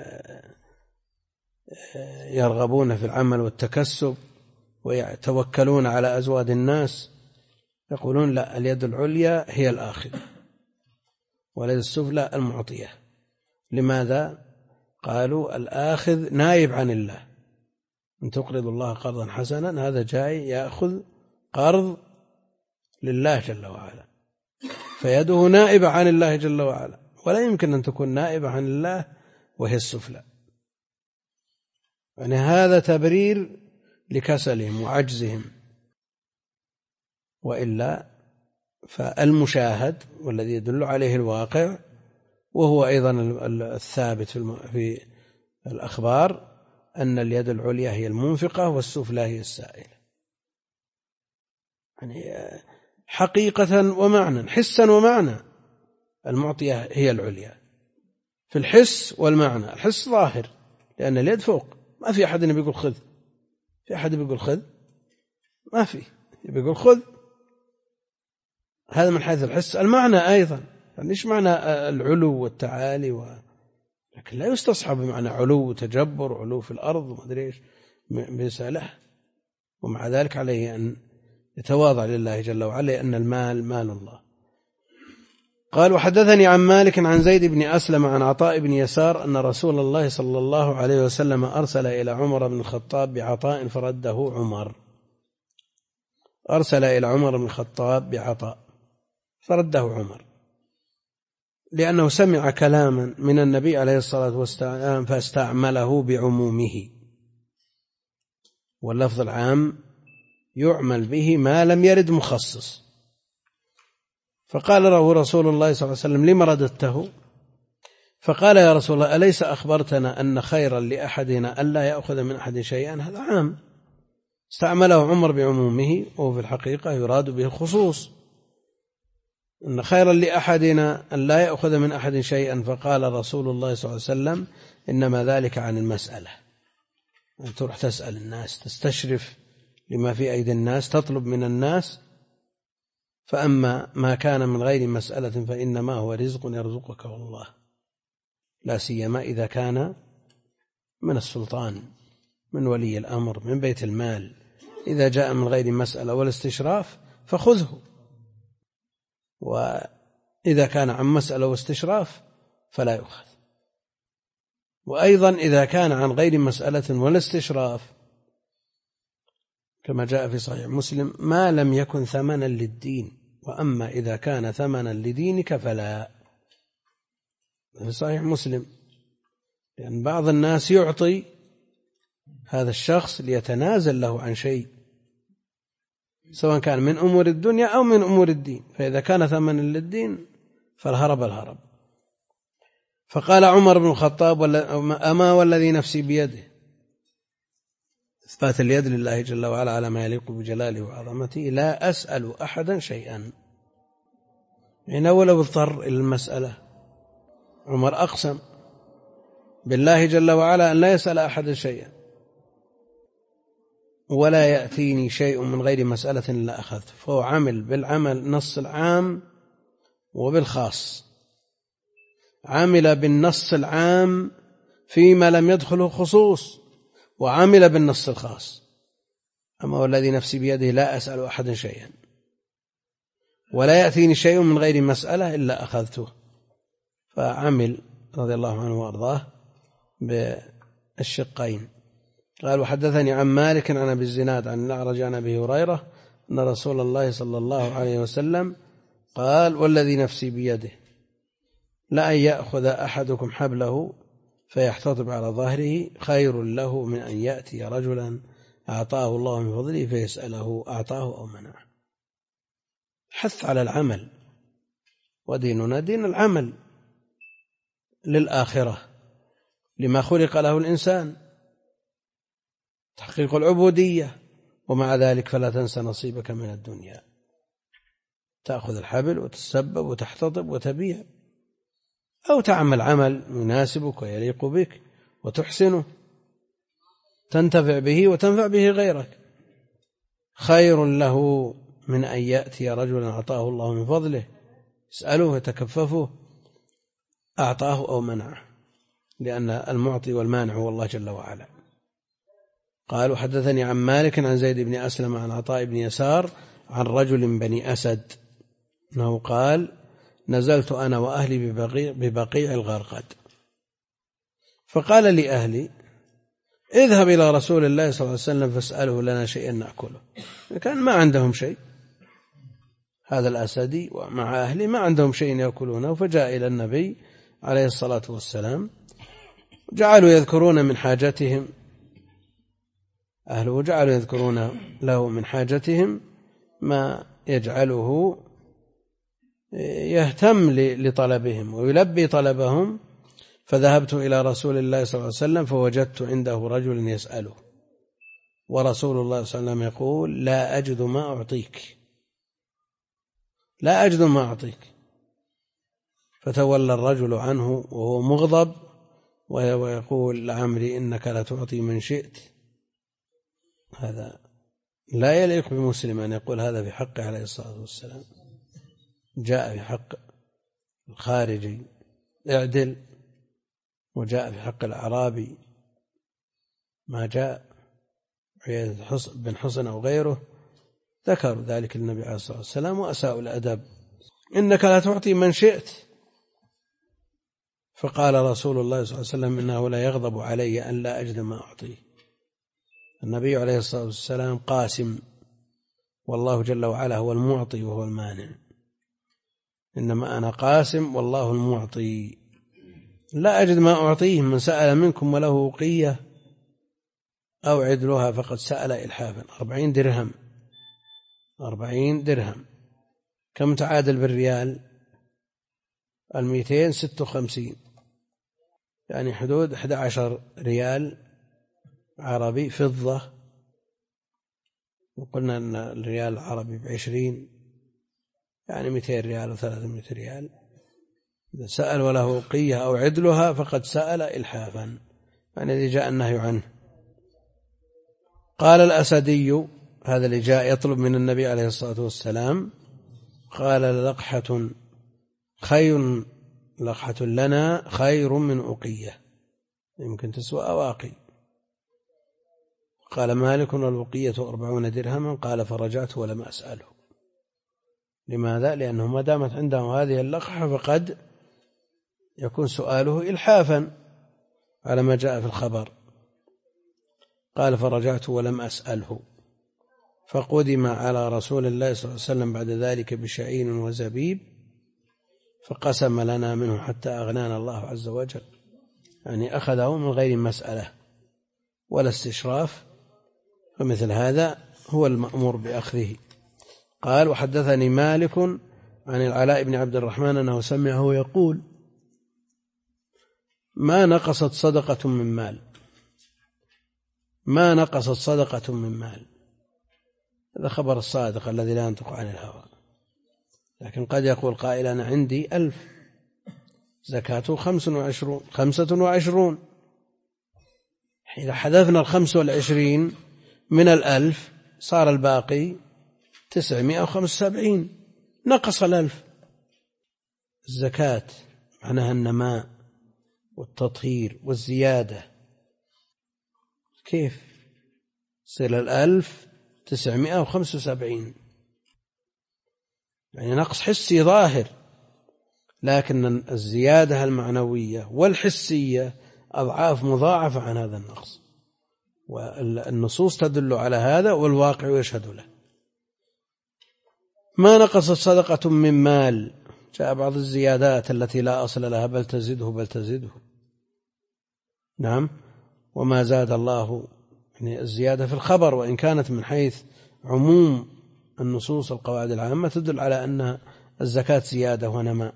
يرغبون في العمل والتكسب ويتوكلون على أزواد الناس، يقولون: لا، اليد العليا هي الآخذ واليد السفلى المعطية. لماذا؟ قالوا: الآخذ نائب عن الله، أن تقرض الله قرضا حسنا، هذا جاي يأخذ قرض لله جل وعلا، فيده نائبة عن الله جل وعلا، ولا يمكن أن تكون نائبة عن الله وهي السفلى. يعني هذا تبرير لكسلهم وعجزهم. وإلا فالمشاهد والذي يدل عليه الواقع، وهو أيضا الثابت في الأخبار، أن اليد العليا هي المنفقة والسفلى هي السائلة، يعني حقيقة ومعنى، حسا ومعنى. المعطية هي العليا في الحس والمعنى. الحس ظاهر لأن اليد فوق، ما في أحد بيقول خذ، في أحد بيقول خذ؟ ما في، بيقول خذ. هذا من حيث الحس. المعنى أيضا، يعني إيش معنى العلو والتعالي لكن لا يستصحب بمعنى علو وتجبر وعلو في الأرض وما أدري إيش بيسأله. ومع ذلك عليه أن يتواضع لله جل وعلا، أن المال مال الله. قال: وحدثني عن مالك عن زيد بن أسلم عن عطاء بن يسار أن رسول الله صلى الله عليه وسلم أرسل إلى عمر بن الخطاب بعطاء فرده عمر. أرسل إلى عمر بن الخطاب بعطاء فرده عمر، لأنه سمع كلاما من النبي عليه الصلاة والسلام فاستعمله بعمومه، واللفظ العام يعمل به ما لم يرد مخصص. فقال له رسول الله صلى الله عليه وسلم: لم رددته؟ فقال: يا رسول الله، أليس أخبرتنا أن خيرا لأحدنا ألا يأخذ من أحد شيئا؟ هذا عام، استعمله عمر بعمومه، وهو في الحقيقة يراد به الخصوص، إن خيرا لأحدنا أن لا يأخذ من أحد شيئا. فقال رسول الله صلى الله عليه وسلم: إنما ذلك عن المسألة، أن تروح تسأل الناس، تستشرف لما في أيدي الناس، تطلب من الناس. فأما ما كان من غير مسألة فإنما هو رزق يرزقك الله، لا سيما إذا كان من السلطان، من ولي الأمر، من بيت المال. إذا جاء من غير مسألة والاستشراف فخذه، وإذا كان عن مسألة واستشراف فلا يؤخذ. وأيضا إذا كان عن غير مسألة ولا استشراف، كما جاء في صحيح مسلم: ما لم يكن ثمنا للدين، وأما إذا كان ثمنا لدينك فلا. في صحيح مسلم، لأن بعض الناس يعطي هذا الشخص ليتنازل له عن شيء، سواء كان من أمور الدنيا أو من أمور الدين، فإذا كان ثمنا للدين فالهرب الهرب. فقال عمر بن الخطاب: أما والذي نفسي بيده، إثبات اليد لله جل وعلا على ما يليق بجلاله وعظمته، لا أسأل أحدا شيئا. يعني ولو اضطر إلى المسألة، عمر أقسم بالله جل وعلا أن لا يسأل أحدا شيئا، ولا يأتيني شيء من غير مسألة إلا أخذته. فهو عمل بالعمل نص العام وبالخاص، عمل بالنص العام فيما لم يدخله خصوص، وعمل بالنص الخاص. أما والذي نفسي بيده لا أسأل أحدا شيئا ولا يأتيني شيء من غير مسألة إلا أخذته. فعمل رضي الله عنه وأرضاه بالشقين. قال: وحدثني عن مالك عن أبي الزناد عن الأعرج عن أبي هريرة أن رسول الله صلى الله عليه وسلم قال: والذي نفسي بيده لأن يأخذ أحدكم حبله فيحتطب على ظهره خير له من أن يأتي رجلا أعطاه الله من فضله فيسأله أعطاه أو منعه. حث على العمل، وديننا دين العمل للآخرة لما خلق له الإنسان، تحقيق العبودية، ومع ذلك فلا تنسى نصيبك من الدنيا. تأخذ الحبل وتتسبب وتحتطب وتبيع، أو تعمل عمل يناسبك ويليق بك وتحسنه، تنتفع به وتنفع به غيرك. خير له من أن يأتي رجلا أعطاه الله من فضله يسأله ويتكففه أعطاه أو منعه، لأن المعطي والمانع هو الله جل وعلا. قال: وحدثني عن مالك عن زيد بن أسلم عن عطاء بن يسار عن رجل بني أسد أنه قال: نزلت أنا وأهلي ببقيع الغرقد، فقال لأهلي: اذهب إلى رسول الله صلى الله عليه وسلم فاسأله لنا شيئا نأكله. كان ما عندهم شيء، هذا الأسدي ومع أهلي ما عندهم شيء يأكلونه، فجاء إلى النبي عليه الصلاة والسلام، جعلوا يذكرون من حاجتهم، أهله جعلوا يذكرون له من حاجتهم ما يجعله يهتم لطلبهم ويلبي طلبهم. فذهبت إلى رسول الله صلى الله عليه وسلم فوجدت عنده رجل يسأله، ورسول الله صلى الله عليه وسلم يقول: لا أجد ما أعطيك، لا أجد ما أعطيك. فتولى الرجل عنه وهو مغضب ويقول: لعمري إنك لا تعطي من شئت. هذا لا يليق بمسلم أن يقول هذا في حقه عليه الصلاة والسلام. جاء في حق الخارجي اعدل، وجاء في حق الأعرابي ما جاء بن حصن أو غيره، ذكروا ذلك للنبي عليه الصلاة والسلام وأساءوا الأدب: إنك لا تعطي من شئت. فقال رسول الله صلى الله عليه وسلم: إنه لا يغضب علي أن لا أجد ما أعطيه. النبي عليه الصلاة والسلام قاسم، والله جل وعلا هو المعطي وهو المانع. إنما أنا قاسم والله المعطي، لا أجد ما أعطيه. من سأل منكم وله وقية أو عدلها فقد سأل إلحافا. 40 درهم، 40 درهم كم تعادل بالريال؟ 256، يعني حدود 11 ريال عربي فضة. وقلنا أن الريال العربي ب20، يعني 200 ريال و300 ريال. إذا سأل وله وقية أو عدلها فقد سأل إلحافا، يعني الذي جاء النهي عنه. قال الأسدي، هذا اللي جاء يطلب من النبي عليه الصلاة والسلام، قال: لقحة خير، لقحة لنا خير من أقية، يمكن تسوى أواقي. قال مالك: والوقية 40 درهما. قال: فرجعت ولم أسأله. لماذا؟ لأنه ما دامت عندهم هذه اللقحة فقد يكون سؤاله إلحافا على ما جاء في الخبر. قال: فرجعت ولم أسأله. فقدم على رسول الله صلى الله عليه وسلم بعد ذلك بشعير وزبيب، فقسم لنا منه حتى أغنانا الله عز وجل، يعني أخذه من غير مسألة. ولا استشراف، فمثل هذا هو المأمور بأخذه. قال: وحدثني مالك عن العلاء بن عبد الرحمن أنه سمعه يقول: ما نقصت صدقة من مال، ما نقصت صدقة من مال. هذا خبر الصادق الذي لا ينطق عن الهوى. لكن قد يقول قائل: أنا عندي 1000، زكاته 25. إذا حذفنا 25 من 1000 صار الباقي 975، نقص 1000. الزكاة معناها النماء والتطهير والزيادة، كيف يصير 1000 975؟ يعني نقص حسي ظاهر، لكن الزيادة المعنوية والحسية أضعاف مضاعفة عن هذا النقص، والنصوص تدل على هذا والواقع يشهد له. ما نقصت صدقة من مال. جاء بعض الزيادات التي لا أصل لها بل تزده. نعم. وما زاد الله، يعني الزيادة في الخبر، وإن كانت من حيث عموم النصوص القواعد العامة تدل على أن الزكاة زيادة ونماء.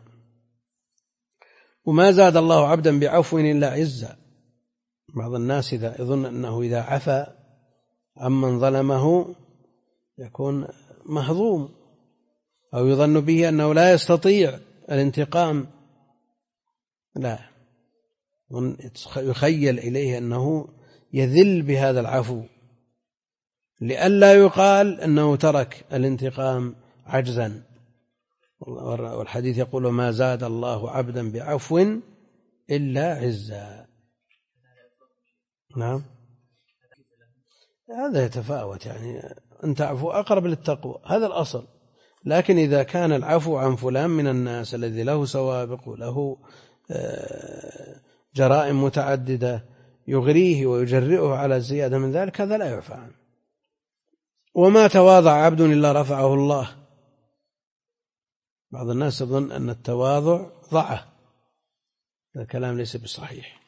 وما زاد الله عبدا بعفو إلا عزا. بعض الناس إذا يظن أنه إذا عفى عمن ظلمه يكون مهضوم، أو يظن به أنه لا يستطيع الانتقام. لا، يخيل إليه أنه يذل بهذا العفو، لئلا يقال أنه ترك الانتقام عجزا. والحديث يقول: ما زاد الله عبدا بعفو إلا عزا. نعم، هذا يتفاوت، يعني أن تعفو أقرب للتقوى، هذا الأصل. لكن إذا كان العفو عن فلان من الناس الذي له سوابق وله جرائم متعددة يغريه ويجرئه على الزيادة من ذلك، هذا لا يعفى عنه. وما تواضع عبد إلا رفعه الله. بعض الناس يظن أن التواضع ضعه، هذا الكلام ليس بصحيح.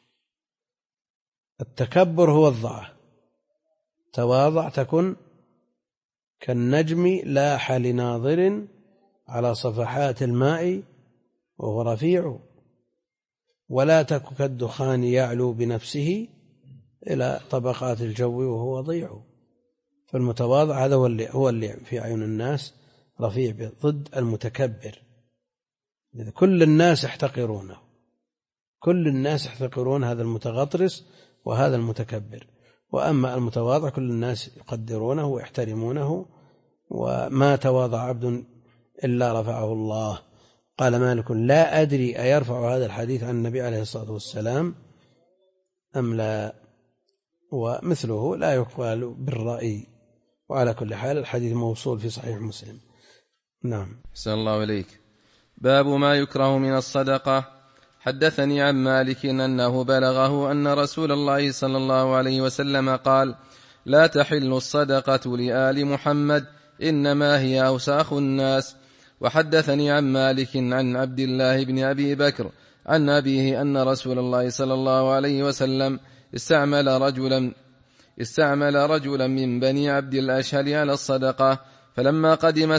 التكبر هو الضعه. تواضع تكن كالنجم لاح لناظر على صفحات الماء وهو رفيع، ولا تك كالدخان يعلو بنفسه إلى طبقات الجو وهو ضيع. فالمتواضع هذا هو اللي في عيون الناس رفيع، ضد المتكبر. كل الناس يحتقرونه، كل الناس يحتقرون هذا المتغطرس وهذا المتكبر. وأما المتواضع كل الناس يقدرونه ويحترمونه. وما تواضع عبد إلا رفعه الله. قال مالك: لا أدري أيرفع هذا الحديث عن النبي عليه الصلاة والسلام أم لا، ومثله لا يقال بالرأي. وعلى كل حال الحديث موصول في صحيح مسلم. نعم. أحسن الله إليك. باب ما يكره من الصدقة. حدثني عن مالك أنه بلغه أن رسول الله صلى الله عليه وسلم قال: لا تحل الصدقة لآل محمد، إنما هي أوساخ الناس. وحدثني عن مالك عن عبد الله بن أبي بكر عن أبيه أن رسول الله صلى الله عليه وسلم استعمل رجلا من بني عبد الأشهل على الصدقة، فلما قدم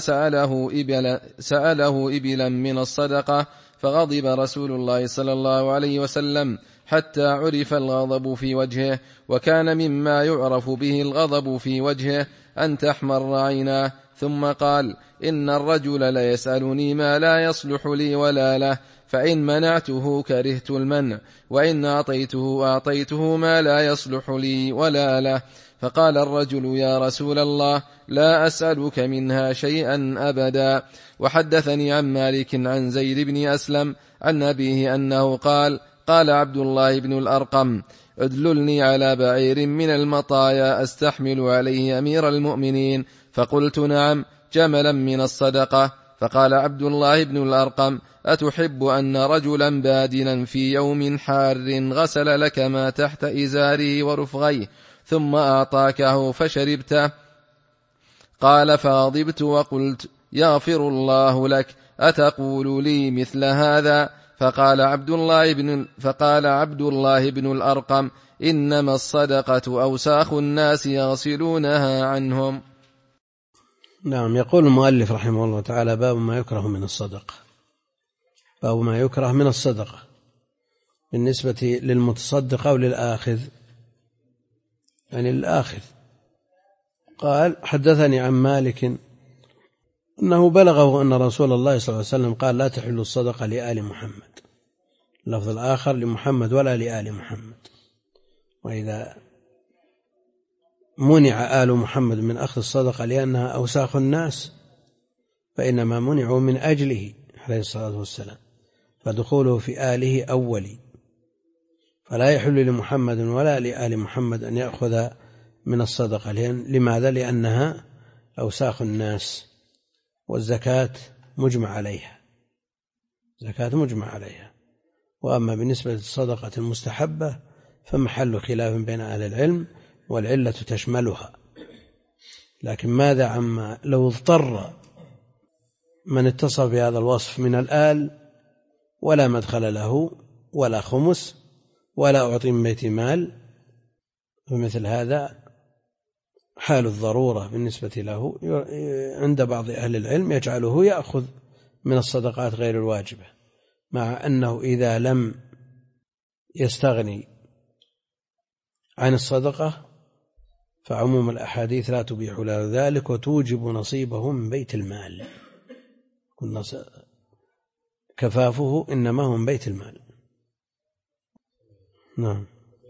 سأله إبلا من الصدقة، فغضب رسول الله صلى الله عليه وسلم حتى عرف الغضب في وجهه. وكان مما يعرف به الغضب في وجهه أن تحمر عيناه. ثم قال: إن الرجل ليسألني ما لا يصلح لي ولا له، فإن منعته كرهت المنع، وإن أعطيته ما لا يصلح لي ولا له. فقال الرجل: يا رسول الله، لا أسألك منها شيئا أبدا. وحدثني عن مالك عن زيد بن أسلم عن أبيه أنه قال: قال عبد الله بن الأرقم: ادللني على بعير من المطايا أستحمل عليه أمير المؤمنين. فقلت: نعم، جملا من الصدقة. فقال عبد الله بن الأرقم: أتحب أن رجلا بادنا في يوم حار غسل لك ما تحت إزاره ورفغيه ثم أعطاكه فشربته؟ قال: فغضبت وقلت: يغفر الله لك، أتقول لي مثل هذا؟ فقال عبد الله بن الأرقم: إنما الصدقة أوساخ الناس يغسلونها عنهم. نعم. يقول المؤلف رحمه الله تعالى: باب ما يكره من الصدقة. باب ما يكره من الصدقة بالنسبة للمتصدق أو للآخذ، يعني الآخذ. قال: حدثني عن مالك أنه بلغه أن رسول الله صلى الله عليه وسلم قال: لا تحل الصدقة لآل محمد، اللفظ الآخر لمحمد ولا لآل محمد. وإذا منع آل محمد من أخذ الصدقة لأنها أوساخ الناس فإنما منعوا من أجله عليه الصلاة والسلام، فدخوله في آله أولي، فلا يحل لمحمد ولا لآل محمد أن يأخذ من الصدقة. لماذا؟ لأنها أوساخ الناس، والزكاة مجمع عليها، زكاة مجمع عليها. وأما بالنسبة للصدقة المستحبة فمحل خلاف بين أهل العلم، والعلة تشملها. لكن ماذا عما لو اضطر من اتصف بهذا الوصف من الآل ولا مدخل له ولا خمس ولا أعطي من بيت مال، فمثل هذا حال الضرورة بالنسبة له عند بعض أهل العلم يجعله يأخذ من الصدقات غير الواجبة، مع أنه إذا لم يستغني عن الصدقة فعموم الأحاديث لا تبيح له ذلك وتوجب نصيبه من بيت المال. كفافه إنما هو من بيت المال. نعم.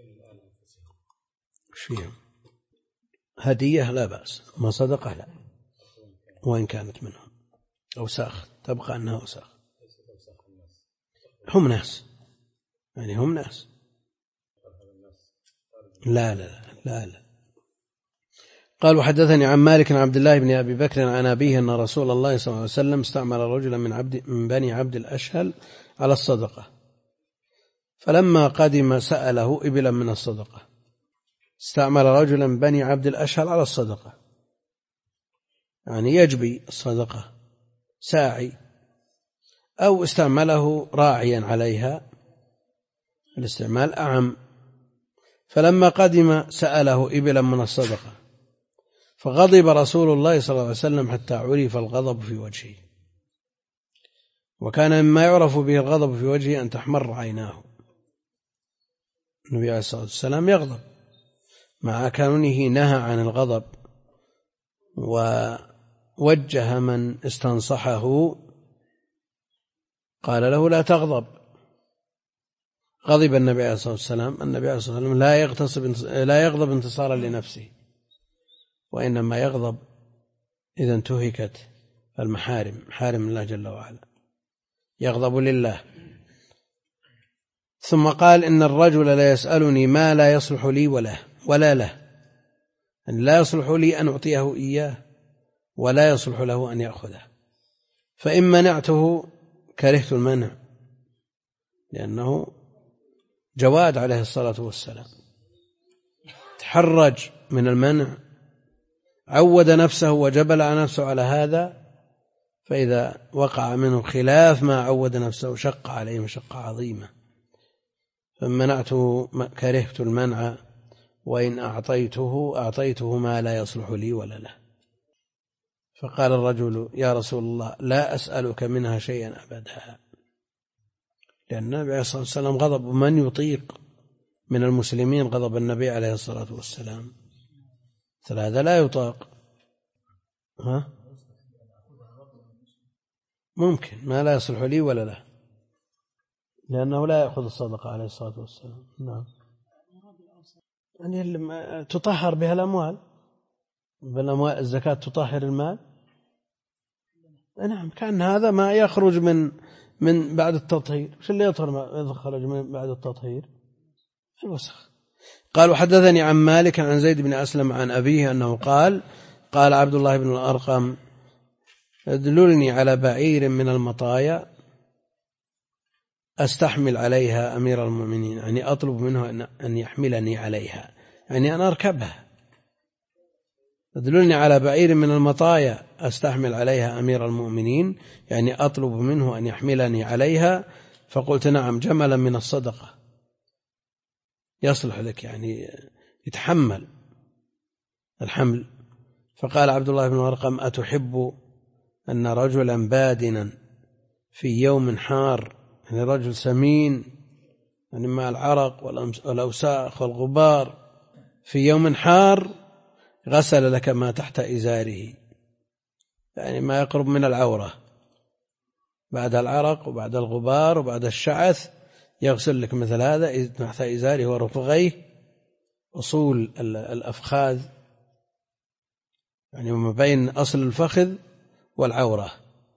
شيء هدية لا بأس، ما صدقة لا، وإن كانت منهم أوساخ تبقى أنها أوساخ. هم ناس، يعني هم ناس. لا لا لا لا. قال: وحدثني عن مالك عن عبد الله بن أبي بكر عن أبيه أن رسول الله صلى الله عليه وسلم استعمل رجلا من بني عبد الأشهل على الصدقة، فلما قدم سأله إبلا من الصدقة. استعمل رجلا من بني عبد الأشهل على الصدقة، يعني يجبي الصدقة ساعي، أو استعمله راعيا عليها، الاستعمال أعم. فلما قدم سأله إبلا من الصدقة، فغضب رسول الله صلى الله عليه وسلم حتى عرف الغضب في وجهه، وكان مما يعرف به الغضب في وجهه أن تحمر عيناه. النبي عليه الصلاة والسلام يغضب، مع كونه نهى عن الغضب ووجه من استنصحه قال له: لا تغضب. غضب النبي عليه الصلاة والسلام. النبي عليه الصلاة والسلام لا يغضب انتصارا لنفسه، وإنما يغضب إذا انتهكت المحارم، محارم الله جل وعلا، يغضب لله. ثم قال: إن الرجل لا يسألني ما لا يصلح لي ولا له، أن لا يصلح لي أن أعطيه إياه ولا يصلح له أن يأخذه، فإن منعته كرهت المنع، لأنه جواد عليه الصلاة والسلام، تحرج من المنع، عود نفسه وجبل على نفسه على هذا، فإذا وقع منه خلاف ما عود نفسه شق عليه مشقة عظيمة. فمنعته كرهت المنع، وإن أعطيته ما لا يصلح لي ولا له. فقال الرجل: يا رسول الله لا أسألك منها شيئا أبدا، لأن النبي عليه الصلاة والسلام غضب، من يطيق من المسلمين غضب النبي عليه الصلاة والسلام؟ هذا لا يطاق. ممكن ما لا يصلح لي ولا له، لأنه لا يأخذ الصدقة عليه الصلاة والسلام. نعم. يعني تطهر بها الأموال، بالأموال الزكاة تطهر المال. نعم. كان هذا ما يخرج من بعد التطهير. وش اللي يخرج من بعد التطهير؟ الوسخ. قال: وحدثني عن مالك عن زيد بن أسلم عن أبيه أنه قال: قال عبد الله بن الأرقم: ادللني على بعير من المطايا أستحمل عليها أمير المؤمنين، يعني أطلب منه أن يحملني عليها، يعني أنا أركبها. ادللني على بعير من المطايا أستحمل عليها أمير المؤمنين، يعني أطلب منه أن يحملني عليها. فقلت نعم، جملا من الصدقة يصلح لك، يعني يتحمل الحمل. فقال عبد الله بن أرقم: أتحب أن رجلا بادنا في يوم حار، يعني رجل سمين يعني مع العرق والأوساخ والغبار، في يوم حار غسل لك ما تحت إزاره، يعني ما يقرب من العورة، بعد العرق وبعد الغبار وبعد الشعث يغسل لك مثل هذا تحت إزاره ورفغيه، أصول الأفخاذ، يعني ما بين أصل الفخذ والعورة،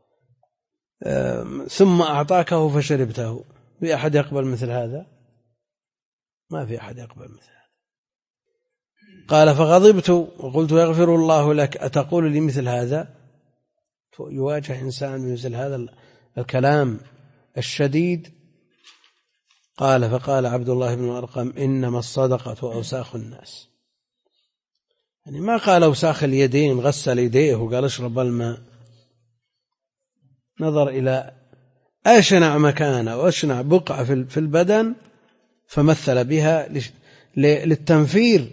ثم أعطاكه فشربته. في أحد يقبل مثل هذا؟ ما في أحد يقبل مثل هذا. قال: فغضبت وقلت: يغفر الله لك، أتقول لي مثل هذا؟ يواجه إنسان بمثل هذا الكلام الشديد. قال: فقال عبد الله بن أرقم: إنما الصدقة أوساخ الناس. يعني ما قال أوساخ اليدين، غسل يديه وقال اشرب الماء، نظر إلى أشنع مكان وأشنع بقعة في البدن فمثل بها للتنفير.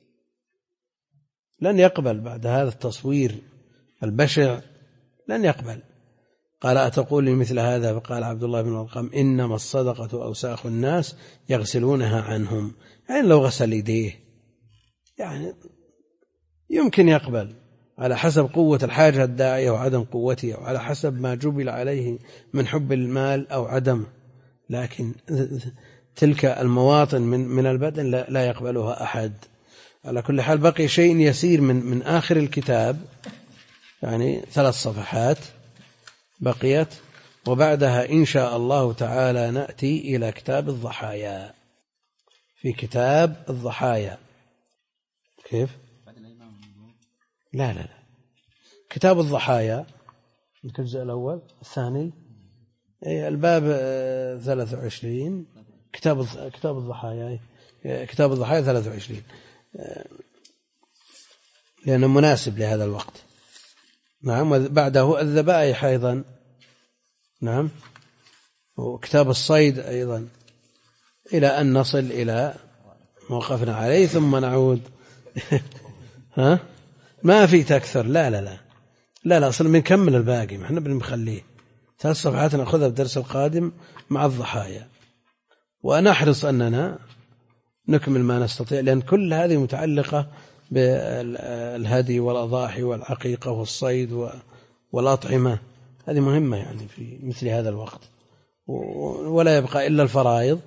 لن يقبل بعد هذا التصوير البشع، لن يقبل. قال: أتقول لي مثل هذا؟ فقال عبد الله بن أرقم: إنما الصدقة أوساخ الناس يغسلونها عنهم. يعني لو غسل يديه يعني يمكن يقبل، على حسب قوة الحاجة الداعية وعدم قوتها، وعلى حسب ما جبل عليه من حب المال أو عدمه. لكن تلك المواطن من البدن لا يقبلها أحد. على كل حال بقي شيء يسير من آخر الكتاب، يعني 3 صفحات بقيت، وبعدها إن شاء الله تعالى نأتي إلى كتاب الضحايا. في كتاب الضحايا كيف؟ لا كتاب الضحايا الجزء الأول الثاني الباب 23 كتاب الضحايا، كتاب الضحايا 23 لأنه مناسب لهذا الوقت. نعم. وبعده الذبائح أيضا، نعم، وكتاب الصيد أيضا، إلى أن نصل إلى موقفنا عليه ثم نعود. ها ما في تكثر، لا أصلا بنكمل الباقي، ما احنا بنخليه 3 صفحات نأخذها في الدرس القادم مع الضحايا، ونحرص أننا نكمل ما نستطيع، لأن كل هذه متعلقة بالهدي والأضاحي والعقيقة والصيد والأطعمة، هذه مهمة يعني في مثل هذا الوقت. ولا يبقى إلا الفرائض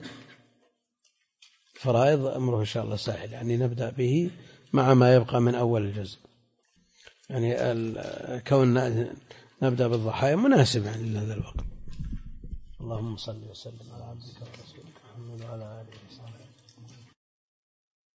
أمره إن شاء الله سهل، يعني نبدأ به مع ما يبقى من أول الجزء. يعني كون نبدأ بالضحايا مناسب يعني لهذا الوقت. اللهم صل وسلم على عبدك ورسولك محمد وعلى آله وصحبه.